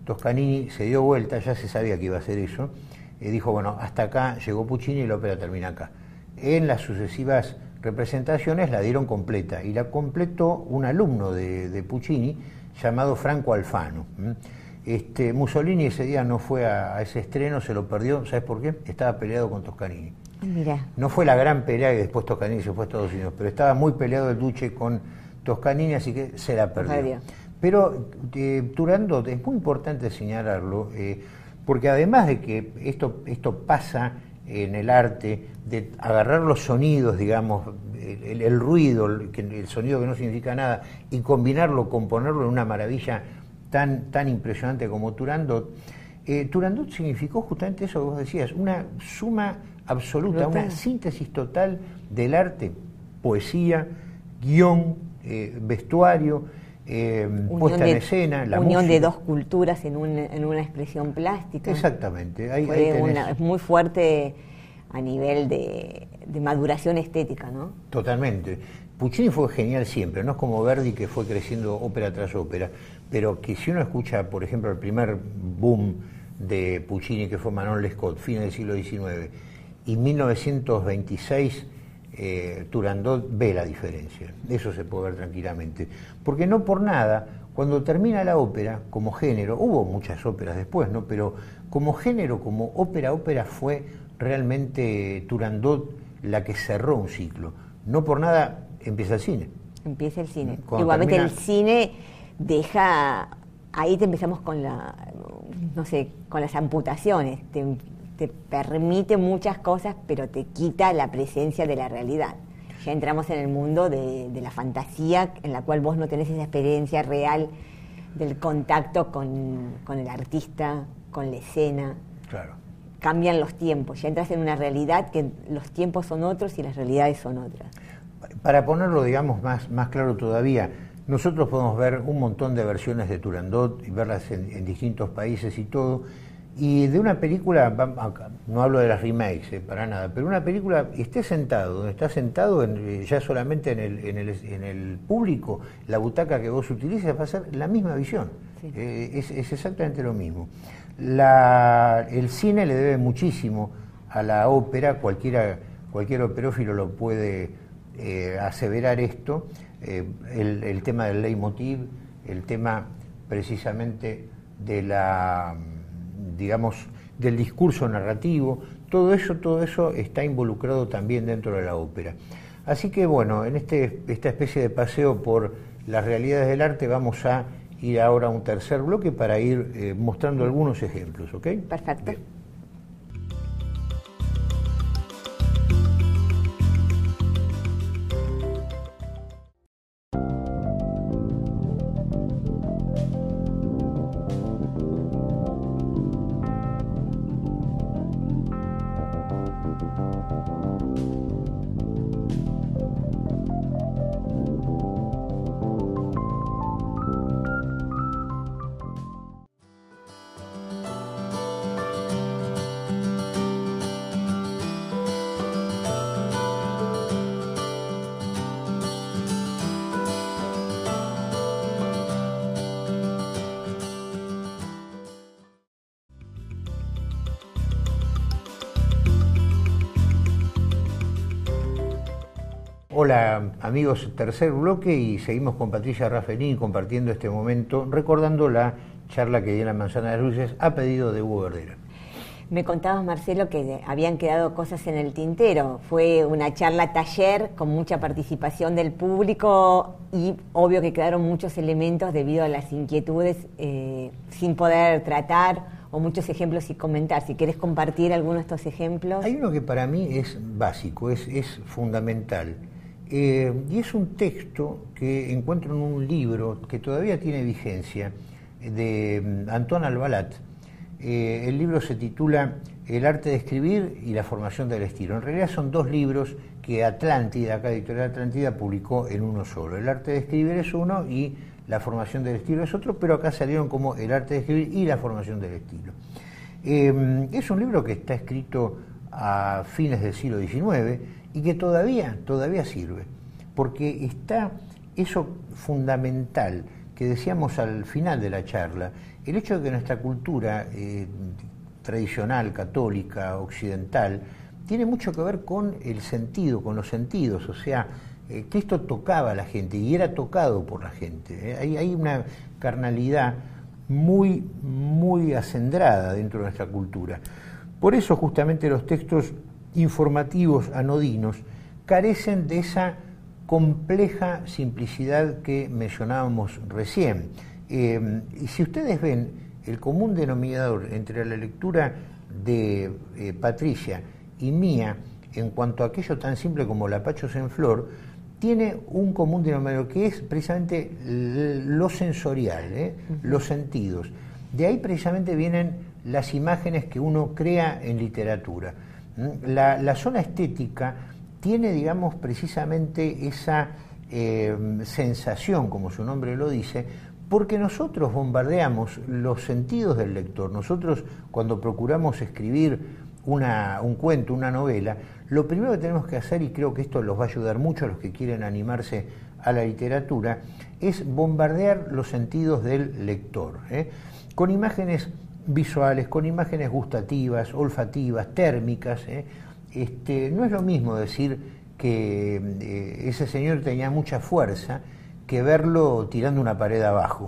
Toscanini se dio vuelta, ya se sabía que iba a hacer eso, y dijo, bueno, hasta acá llegó Puccini y la ópera termina acá. En las sucesivas representaciones la dieron completa, y la completó un alumno de, de Puccini llamado Franco Alfano. Este, Mussolini ese día no fue a, a ese estreno, se lo perdió, ¿sabes por qué? Estaba peleado con Toscanini. Mirá. No fue la gran pelea y después Toscanini se fue a Estados Unidos, pero estaba muy peleado el Duce con Toscanini, así que se la perdió. perdió. Pero eh, Turandot es muy importante señalarlo, eh, porque además de que esto, esto pasa en el arte, de agarrar los sonidos, digamos, el, el ruido, el, el sonido que no significa nada, y combinarlo, componerlo en una maravilla tan, tan impresionante como Turandot, eh, Turandot significó justamente eso que vos decías, una suma absoluta, una síntesis total del arte, poesía, guión, eh, vestuario, eh, puesta de, en escena, la unión música. de dos culturas en, un, en una expresión plástica. Exactamente. Ahí, ahí tenés... una, es muy fuerte a nivel de, de maduración estética, ¿no? Totalmente. Puccini fue genial siempre, no es como Verdi que fue creciendo ópera tras ópera, pero que si uno escucha, por ejemplo, el primer boom de Puccini, que fue Manon Lescaut, fin del siglo diecinueve, y mil novecientos veintiséis, eh, Turandot ve la diferencia. Eso se puede ver tranquilamente. Porque no por nada, cuando termina la ópera, como género, hubo muchas óperas después, ¿no? Pero como género, como ópera, ópera fue realmente Turandot la que cerró un ciclo. No por nada empieza el cine. Empieza el cine. Cuando Igualmente termina... el cine deja... Ahí te empezamos con la, no sé, con las amputaciones. Te, te permite muchas cosas, pero te quita la presencia de la realidad. Ya entramos en el mundo de, de la fantasía, en la cual vos no tenés esa experiencia real del contacto con, con el artista, con la escena. Claro. Cambian los tiempos, ya entras en una realidad que los tiempos son otros y las realidades son otras. Para ponerlo, digamos, más, más claro todavía, nosotros podemos ver un montón de versiones de Turandot y verlas en, en distintos países y todo, y de una película, no hablo de las remakes, eh, para nada, pero una película, esté sentado, donde está sentado en, ya solamente en el, en, el, en el público, la butaca que vos utilices va a ser la misma visión, sí. eh, es, es exactamente lo mismo. La, el cine le debe muchísimo a la ópera, cualquiera, cualquier operófilo lo puede eh, aseverar esto, eh, el, el tema del leitmotiv, el tema precisamente de la, digamos, del discurso narrativo, todo eso, todo eso está involucrado también dentro de la ópera. Así que bueno, en este, esta especie de paseo por las realidades del arte vamos a ir ahora a un tercer bloque para ir eh, mostrando algunos ejemplos, ¿ok? Perfecto. Bien. Hola amigos, tercer bloque y seguimos con Patricia Raffelini compartiendo este momento, recordando la charla que dio en la Manzana de las Luces a pedido de Hugo Verdera. Me contabas, Marcelo, que habían quedado cosas en el tintero. Fue una charla taller con mucha participación del público y obvio que quedaron muchos elementos debido a las inquietudes eh, sin poder tratar o muchos ejemplos sin comentar. Si quieres compartir alguno de estos ejemplos. Hay uno que para mí es básico, es, es fundamental. Eh, y es un texto que encuentro en un libro que todavía tiene vigencia, de Antoine Albalat. Eh, el libro se titula El arte de escribir y la formación del estilo. En realidad son dos libros que Atlántida, acá Editorial Atlántida, publicó en uno solo. El arte de escribir es uno y la formación del estilo es otro, pero acá salieron como El arte de escribir y la formación del estilo. Eh, es un libro que está escrito a fines del siglo diecinueve y que todavía, todavía sirve, porque está eso fundamental que decíamos al final de la charla, el hecho de que nuestra cultura eh, tradicional, católica, occidental, tiene mucho que ver con el sentido, con los sentidos, o sea, eh, que esto tocaba a la gente y era tocado por la gente. ¿eh? Hay, hay una carnalidad muy, muy acendrada dentro de nuestra cultura. Por eso justamente los textos informativos anodinos carecen de esa compleja simplicidad que mencionábamos recién. Eh, y si ustedes ven el común denominador entre la lectura de eh, Patricia y mía, en cuanto a aquello tan simple como Lapachos en Flor, tiene un común denominador que es precisamente lo sensorial, ¿eh? Los sentidos. De ahí precisamente vienen las imágenes que uno crea en literatura. La, la zona estética tiene, digamos, precisamente esa eh, sensación, como su nombre lo dice, porque nosotros bombardeamos los sentidos del lector. Nosotros, cuando procuramos escribir una, un cuento, una novela, lo primero que tenemos que hacer, y creo que esto los va a ayudar mucho a los que quieren animarse a la literatura, es bombardear los sentidos del lector, ¿eh? con imágenes visuales, con imágenes gustativas, olfativas, térmicas. ¿eh? Este, no es lo mismo decir que eh, ese señor tenía mucha fuerza que verlo tirando una pared abajo,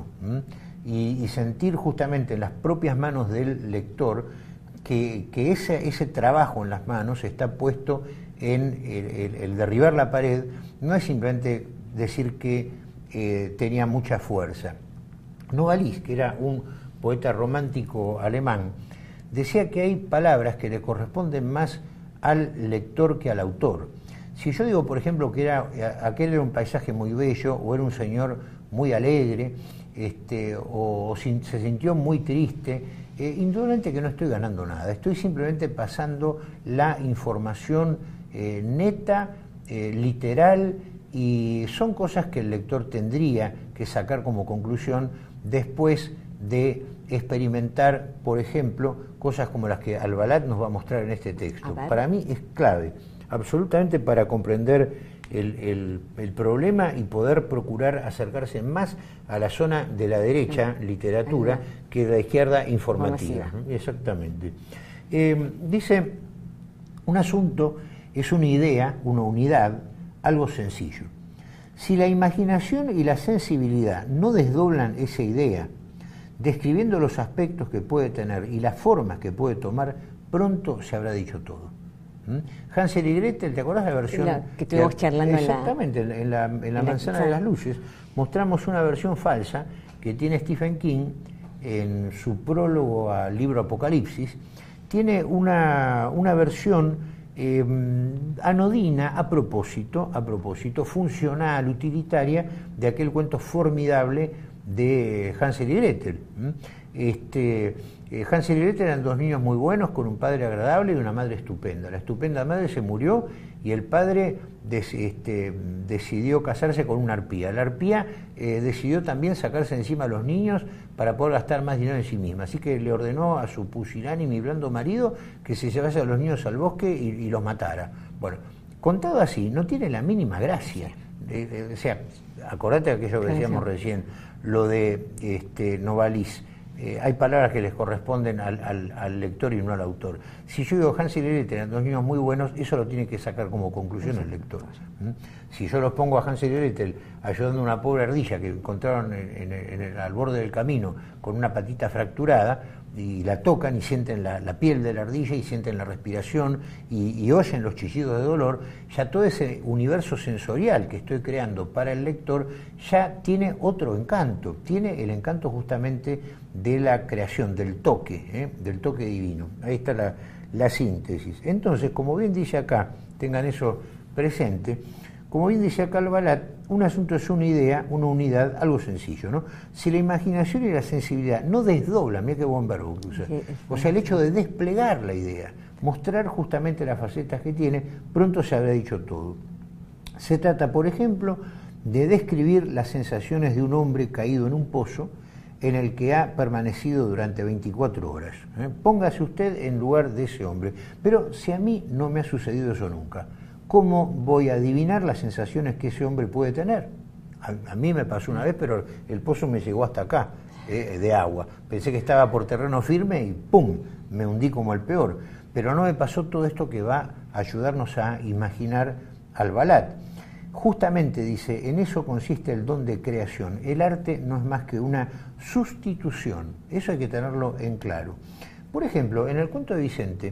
y, y sentir justamente en las propias manos del lector que, que ese, ese trabajo en las manos está puesto en el, el, el derribar la pared. No es simplemente decir que eh, tenía mucha fuerza. Novalis, que era un poeta romántico alemán, decía que hay palabras que le corresponden más al lector que al autor. Si yo digo, por ejemplo, que era aquel era un paisaje muy bello, o era un señor muy alegre, este, o, o sin, se sintió muy triste, eh, indudablemente que no estoy ganando nada, estoy simplemente pasando la información eh, neta, eh, literal, y son cosas que el lector tendría que sacar como conclusión después de experimentar, por ejemplo, cosas como las que Albalat nos va a mostrar en este texto. Para mí es clave, absolutamente, para comprender el, el, el problema y poder procurar acercarse más a la zona de la derecha, literatura, que de la izquierda, informativa. Exactamente. Eh, dice, un asunto es una idea, una unidad, algo sencillo. Si la imaginación y la sensibilidad no desdoblan esa idea, describiendo los aspectos que puede tener y las formas que puede tomar, pronto se habrá dicho todo. Hansel y Gretel, ¿te acordás de la versión? La que estuvimos que, charlando exactamente, en la, en la, en la, en la manzana de las luces, mostramos una versión falsa que tiene Stephen King en su prólogo al libro Apocalipsis. Tiene una, una versión eh, anodina a propósito, a propósito, funcional, utilitaria, de aquel cuento formidable de Hansel y Gretel. Este, eh, Hansel y Gretel eran dos niños muy buenos, con un padre agradable y una madre estupenda. La estupenda madre se murió y el padre des, este, decidió casarse con una arpía. La arpía eh, decidió también sacarse encima a los niños para poder gastar más dinero en sí misma. Así que le ordenó a su pusilánime y blando marido que se llevase a los niños al bosque y, y los matara. Bueno, contado así, no tiene la mínima gracia. Eh, eh, o sea, acordate de aquello que decíamos recién, lo de este, Novalis. Eh, hay palabras que les corresponden al, al, al lector y no al autor. Si yo digo Hansel y Gretel eran dos niños muy buenos, eso lo tiene que sacar como conclusión el lector. ¿Mm? Si yo los pongo a Hansel y Gretel ayudando a una pobre ardilla que encontraron en, en, en el, al borde del camino con una patita fracturada, y la tocan y sienten la, la piel de la ardilla y sienten la respiración y, y oyen los chillidos de dolor, ya todo ese universo sensorial que estoy creando para el lector ya tiene otro encanto, tiene el encanto justamente de la creación, del toque, ¿eh? del toque divino. Ahí está la, la síntesis. Entonces, como bien dice acá, tengan eso presente, como bien dice acá Albalat, un asunto es una idea, una unidad, algo sencillo, ¿no? Si la imaginación y la sensibilidad no desdoblan, mira qué buen verbo que usa, sí, o sea, el hecho de desplegar la idea, mostrar justamente las facetas que tiene, pronto se habrá dicho todo. Se trata, por ejemplo, de describir las sensaciones de un hombre caído en un pozo en el que ha permanecido durante veinticuatro horas. ¿eh? Póngase usted en lugar de ese hombre. Pero si a mí no me ha sucedido eso nunca, ¿cómo voy a adivinar las sensaciones que ese hombre puede tener? A, a mí me pasó una vez, pero el pozo me llegó hasta acá. eh, de agua. Pensé que estaba por terreno firme y ¡pum!, me hundí como el peor. Pero no me pasó todo esto que va a ayudarnos a imaginar Albalat. Justamente dice, en eso consiste el don de creación. El arte no es más que una sustitución. Eso hay que tenerlo en claro. Por ejemplo, en el cuento de Vicente,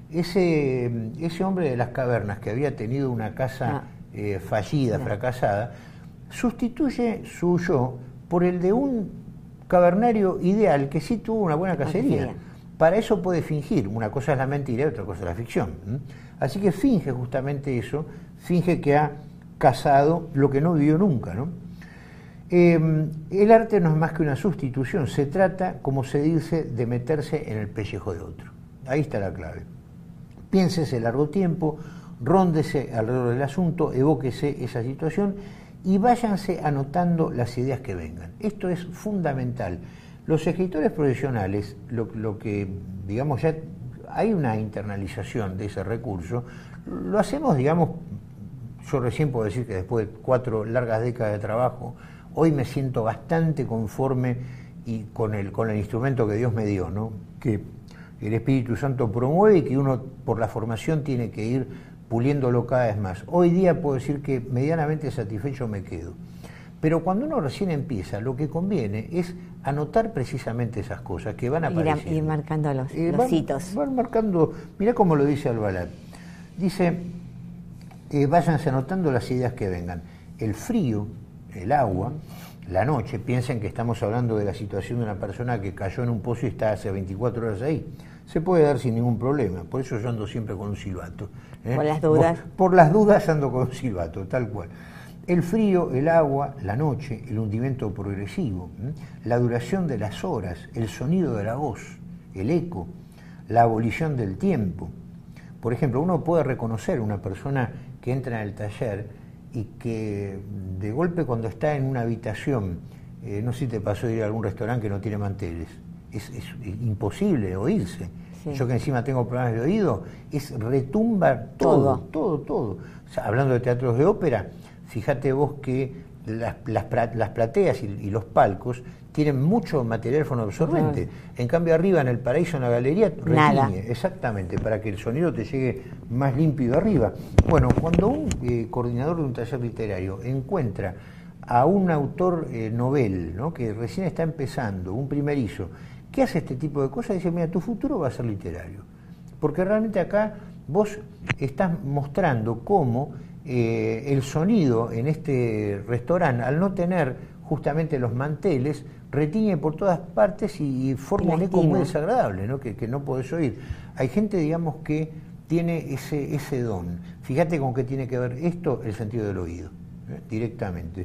ese, ese hombre de las cavernas que había tenido una casa ah. eh, fallida, no. fracasada, sustituye su yo por el de un cavernario ideal que sí tuvo una buena cacería. Ah, Para eso puede fingir. Una cosa es la mentira y otra cosa es la ficción. Así que finge justamente eso, finge que ha casado lo que no vivió nunca, ¿no? Eh, el arte no es más que una sustitución, se trata, como se dice, de meterse en el pellejo de otro. Ahí está la clave. Piénsese largo tiempo, róndese alrededor del asunto, evóquese esa situación y váyanse anotando las ideas que vengan. Esto es fundamental. Los escritores profesionales, lo, lo que, digamos, ya hay una internalización de ese recurso, lo hacemos, digamos, yo recién puedo decir que después de cuatro largas décadas de trabajo, hoy me siento bastante conforme y con el, con el instrumento que Dios me dio, ¿no? Que el Espíritu Santo promueve y que uno por la formación tiene que ir puliéndolo cada vez más. Hoy día puedo decir que medianamente satisfecho me quedo. Pero cuando uno recién empieza, lo que conviene es anotar precisamente esas cosas que van a aparecer. Ir, ir marcando los, eh, los van, hitos. Van marcando, mirá cómo lo dice Albalat. Dice, eh, váyanse anotando las ideas que vengan. El frío, el agua, la noche, piensen que estamos hablando de la situación de una persona que cayó en un pozo y está hace veinticuatro horas ahí. Se puede dar sin ningún problema, por eso yo ando siempre con un silbato. ¿eh? Por las dudas. Por, por las dudas ando con un silbato, tal cual. El frío, el agua, la noche, el hundimiento progresivo, ¿eh? la duración de las horas, el sonido de la voz, el eco, la abolición del tiempo. Por ejemplo, uno puede reconocer una persona que entra en el taller y que de golpe cuando está en una habitación, eh, no sé si te pasó ir a algún restaurante que no tiene manteles, es, es imposible oírse. Sí. Yo que encima tengo problemas de oído, es retumba todo, todo, todo. todo. O sea, hablando de teatros de ópera, fíjate vos que las, las, las plateas y, y los palcos tienen mucho material fonoabsorbente. Uh-huh. En cambio arriba en el paraíso, en la galería, retiñe, exactamente, para que el sonido te llegue más limpio arriba. Bueno, cuando un eh, coordinador de un taller literario encuentra a un autor eh, novel, ¿no? que recién está empezando, un primerizo, que hace este tipo de cosas, dice, mira, tu futuro va a ser literario. Porque realmente acá vos estás mostrando cómo eh, el sonido en este restaurante, al no tener justamente los manteles, retiñe por todas partes y, y forma un eco muy desagradable, ¿no? Que, que no podés oír. Hay gente, digamos, que tiene ese, ese don. Fíjate con qué tiene que ver esto, el sentido del oído, ¿eh? directamente.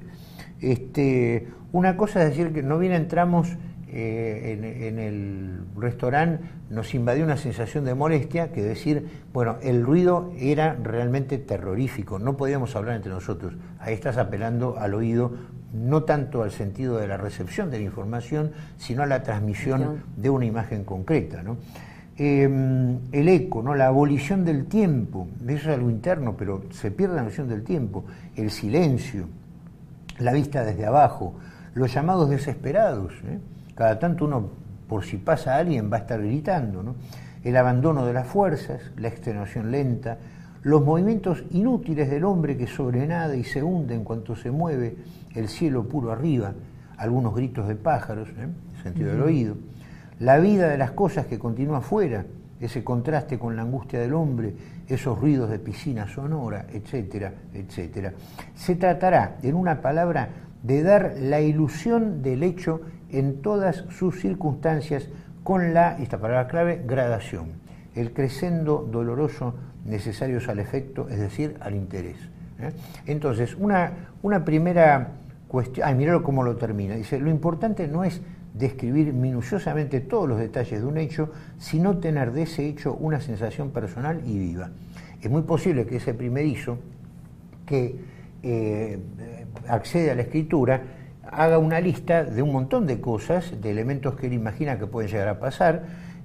Este, una cosa es decir que no bien entramos eh, en, en el restaurante, nos invadió una sensación de molestia, que decir, bueno, el ruido era realmente terrorífico, no podíamos hablar entre nosotros. Ahí estás apelando al oído, no tanto al sentido de la recepción de la información, sino a la transmisión de una imagen concreta, ¿no? Eh, el eco, ¿no? La abolición del tiempo, eso es algo interno, pero se pierde la noción del tiempo, el silencio, la vista desde abajo, los llamados desesperados, ¿eh? Cada tanto uno, por si pasa a alguien, va a estar gritando, ¿no? El abandono de las fuerzas, la extenuación lenta, los movimientos inútiles del hombre que sobrenada y se hunde en cuanto se mueve el cielo puro arriba, algunos gritos de pájaros, ¿eh? el sentido uh-huh. del oído, la vida de las cosas que continúa afuera, ese contraste con la angustia del hombre, esos ruidos de piscina sonora, etcétera, etcétera. Se tratará, en una palabra, de dar la ilusión del hecho en todas sus circunstancias con la, esta palabra clave, gradación, el crescendo doloroso necesarios al efecto, es decir, al interés. ¿eh? Entonces, una, una primera cuestión, ay, mirá cómo lo termina, dice, lo importante no es describir minuciosamente todos los detalles de un hecho, sino tener de ese hecho una sensación personal y viva. Es muy posible que ese primerizo que eh, accede a la escritura haga una lista de un montón de cosas, de elementos que él imagina que pueden llegar a pasar,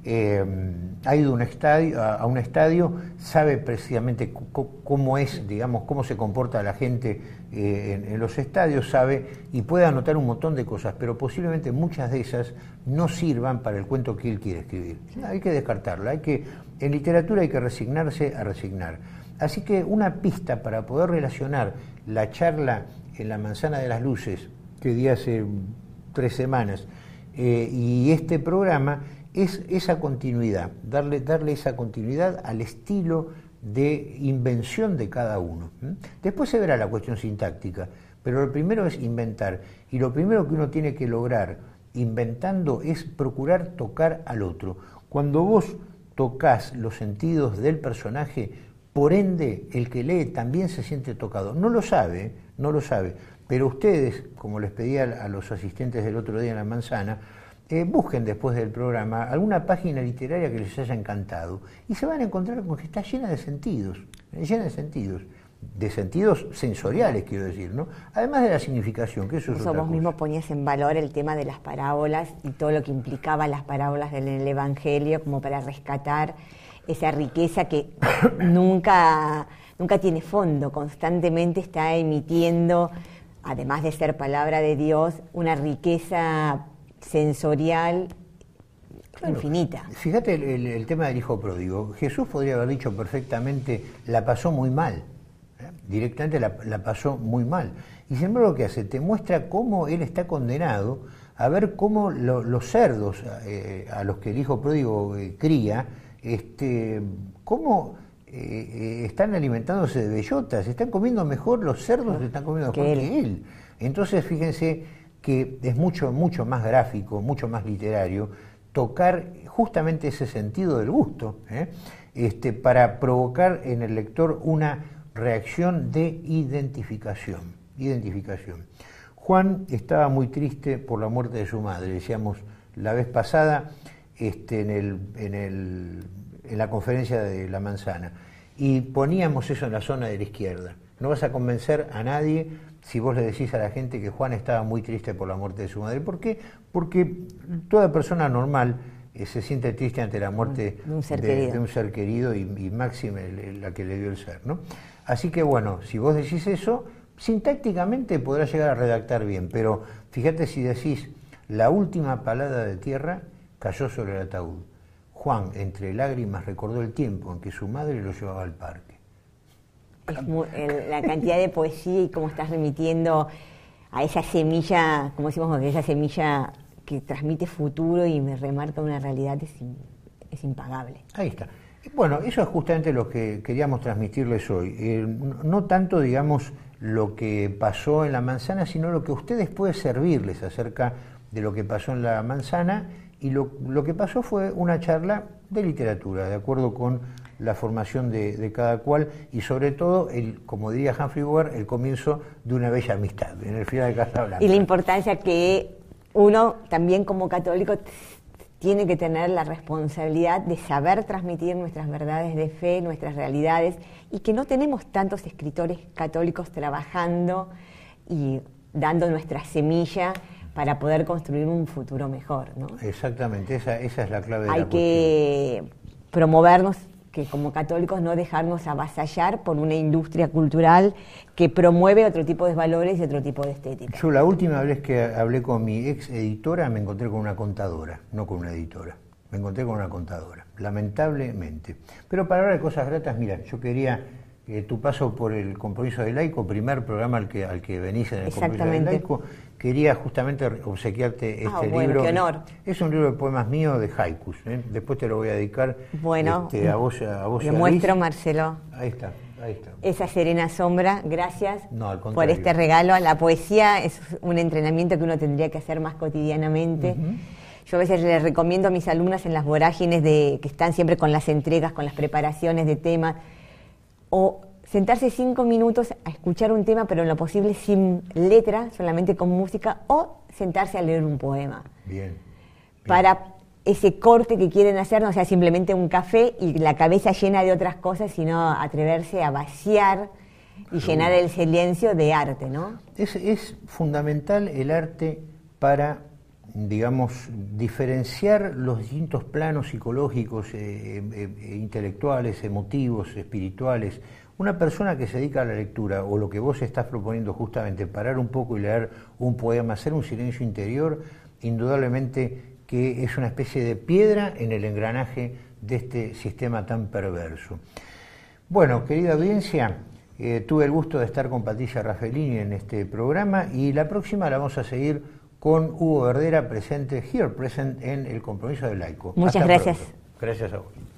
eh, ha ido a un estadio, a, a un estadio, sabe precisamente cómo es, digamos, cómo se comporta la gente eh, en, en los estadios, sabe y puede anotar un montón de cosas, pero posiblemente muchas de esas no sirvan para el cuento que él quiere escribir. Hay que descartarlo, hay que, en literatura hay que resignarse a resignar. Así que una pista para poder relacionar la charla en la Manzana de las Luces, que di hace tres semanas, eh, y este programa, es esa continuidad, darle, darle esa continuidad al estilo de invención de cada uno. ¿Mm? Después se verá la cuestión sintáctica, pero lo primero es inventar, y lo primero que uno tiene que lograr inventando es procurar tocar al otro. Cuando vos tocas los sentidos del personaje, por ende el que lee también se siente tocado. No lo sabe, no lo sabe, pero ustedes, como les pedí a, a los asistentes del otro día en la Manzana, Eh, busquen después del programa alguna página literaria que les haya encantado y se van a encontrar con que está llena de sentidos, llena de sentidos, de sentidos sensoriales, quiero decir, ¿no? Además de la significación, que eso es otra cosa. Vos mismo ponías en valor el tema de las parábolas y todo lo que implicaba las parábolas del Evangelio como para rescatar esa riqueza que nunca, nunca tiene fondo, constantemente está emitiendo, además de ser palabra de Dios, una riqueza sensorial claro, infinita. Fíjate el, el, el tema del hijo pródigo. Jesús podría haber dicho perfectamente, la pasó muy mal, ¿eh? Directamente la, la pasó muy mal. Y sin embargo, lo que hace, te muestra cómo él está condenado a ver cómo lo, los cerdos eh, a los que el hijo pródigo eh, cría, este, cómo eh, eh, están alimentándose de bellotas, están comiendo mejor los cerdos, que están comiendo mejor que él. que él. Entonces, fíjense que es mucho, mucho más gráfico, mucho más literario, tocar justamente ese sentido del gusto, ¿eh? este, para provocar en el lector una reacción de identificación, identificación. Juan estaba muy triste por la muerte de su madre, decíamos la vez pasada este, en, el, en, el, en la conferencia de La Manzana, y poníamos eso en la zona de la izquierda. No vas a convencer a nadie si vos le decís a la gente que Juan estaba muy triste por la muerte de su madre. ¿Por qué? Porque toda persona normal eh, se siente triste ante la muerte de un ser de, querido, de un ser querido y, y máxime la que le dio el ser, ¿no? Así que bueno, si vos decís eso, sintácticamente podrás llegar a redactar bien, pero fíjate si decís la última palada de tierra cayó sobre el ataúd. Juan, entre lágrimas, recordó el tiempo en que su madre lo llevaba al parque. Es muy, el, la cantidad de poesía y cómo estás remitiendo a esa semilla, como decimos, esa semilla que transmite futuro y me remarca una realidad es, es impagable. Ahí está. Bueno, eso es justamente lo que queríamos transmitirles hoy. Eh, no tanto, digamos, lo que pasó en la Manzana, sino lo que a ustedes puede servirles acerca de lo que pasó en la Manzana, y lo, lo que pasó fue una charla de literatura, de acuerdo con la formación de, de cada cual, y sobre todo, el, como diría Humphrey Bogart, el comienzo de una bella amistad en el final de Casablanca. Y la importancia que uno también como católico tiene que tener la responsabilidad de saber transmitir nuestras verdades de fe, nuestras realidades, y que no tenemos tantos escritores católicos trabajando y dando nuestra semilla para poder construir un futuro mejor, ¿no? Exactamente, esa, esa es la clave de Hay la que cuestión. Promovernos, que como católicos no dejarnos avasallar por una industria cultural que promueve otro tipo de valores y otro tipo de estética. Yo la última vez que hablé con mi ex editora me encontré con una contadora, no con una editora. Me encontré con una contadora, lamentablemente. Pero para hablar de cosas gratas, mira, yo quería eh, tu paso por el Compromiso del Laico, primer programa al que, al que venís en el Compromiso del Laico, quería justamente obsequiarte este ah, bueno, libro. Qué honor. Es un libro de poemas míos de haikus, ¿eh? Después te lo voy a dedicar bueno, este, a vos, a vos. Lo muestro, Marcelo. Ahí está, ahí está. Esa serena sombra, gracias no, por este regalo. La poesía es un entrenamiento que uno tendría que hacer más cotidianamente. Uh-huh. Yo a veces les recomiendo a mis alumnas en las vorágines de que están siempre con las entregas, con las preparaciones de temas, o sentarse cinco minutos a escuchar un tema, pero en lo posible sin letra, solamente con música, o sentarse a leer un poema. Bien. bien. Para ese corte que quieren hacer, no sea simplemente un café y la cabeza llena de otras cosas, sino atreverse a vaciar y Seguro. llenar el silencio de arte, ¿no? Es, es fundamental el arte para digamos, diferenciar los distintos planos psicológicos, eh, eh, intelectuales, emotivos, espirituales. Una persona que se dedica a la lectura, o lo que vos estás proponiendo justamente, parar un poco y leer un poema, hacer un silencio interior, indudablemente que es una especie de piedra en el engranaje de este sistema tan perverso. Bueno, querida audiencia, eh, tuve el gusto de estar con Patricia Raffelini en este programa, y la próxima la vamos a seguir con Hugo Verdera, presente, here present, en El Compromiso del Laico. Muchas Hasta gracias. pronto. Gracias a vos.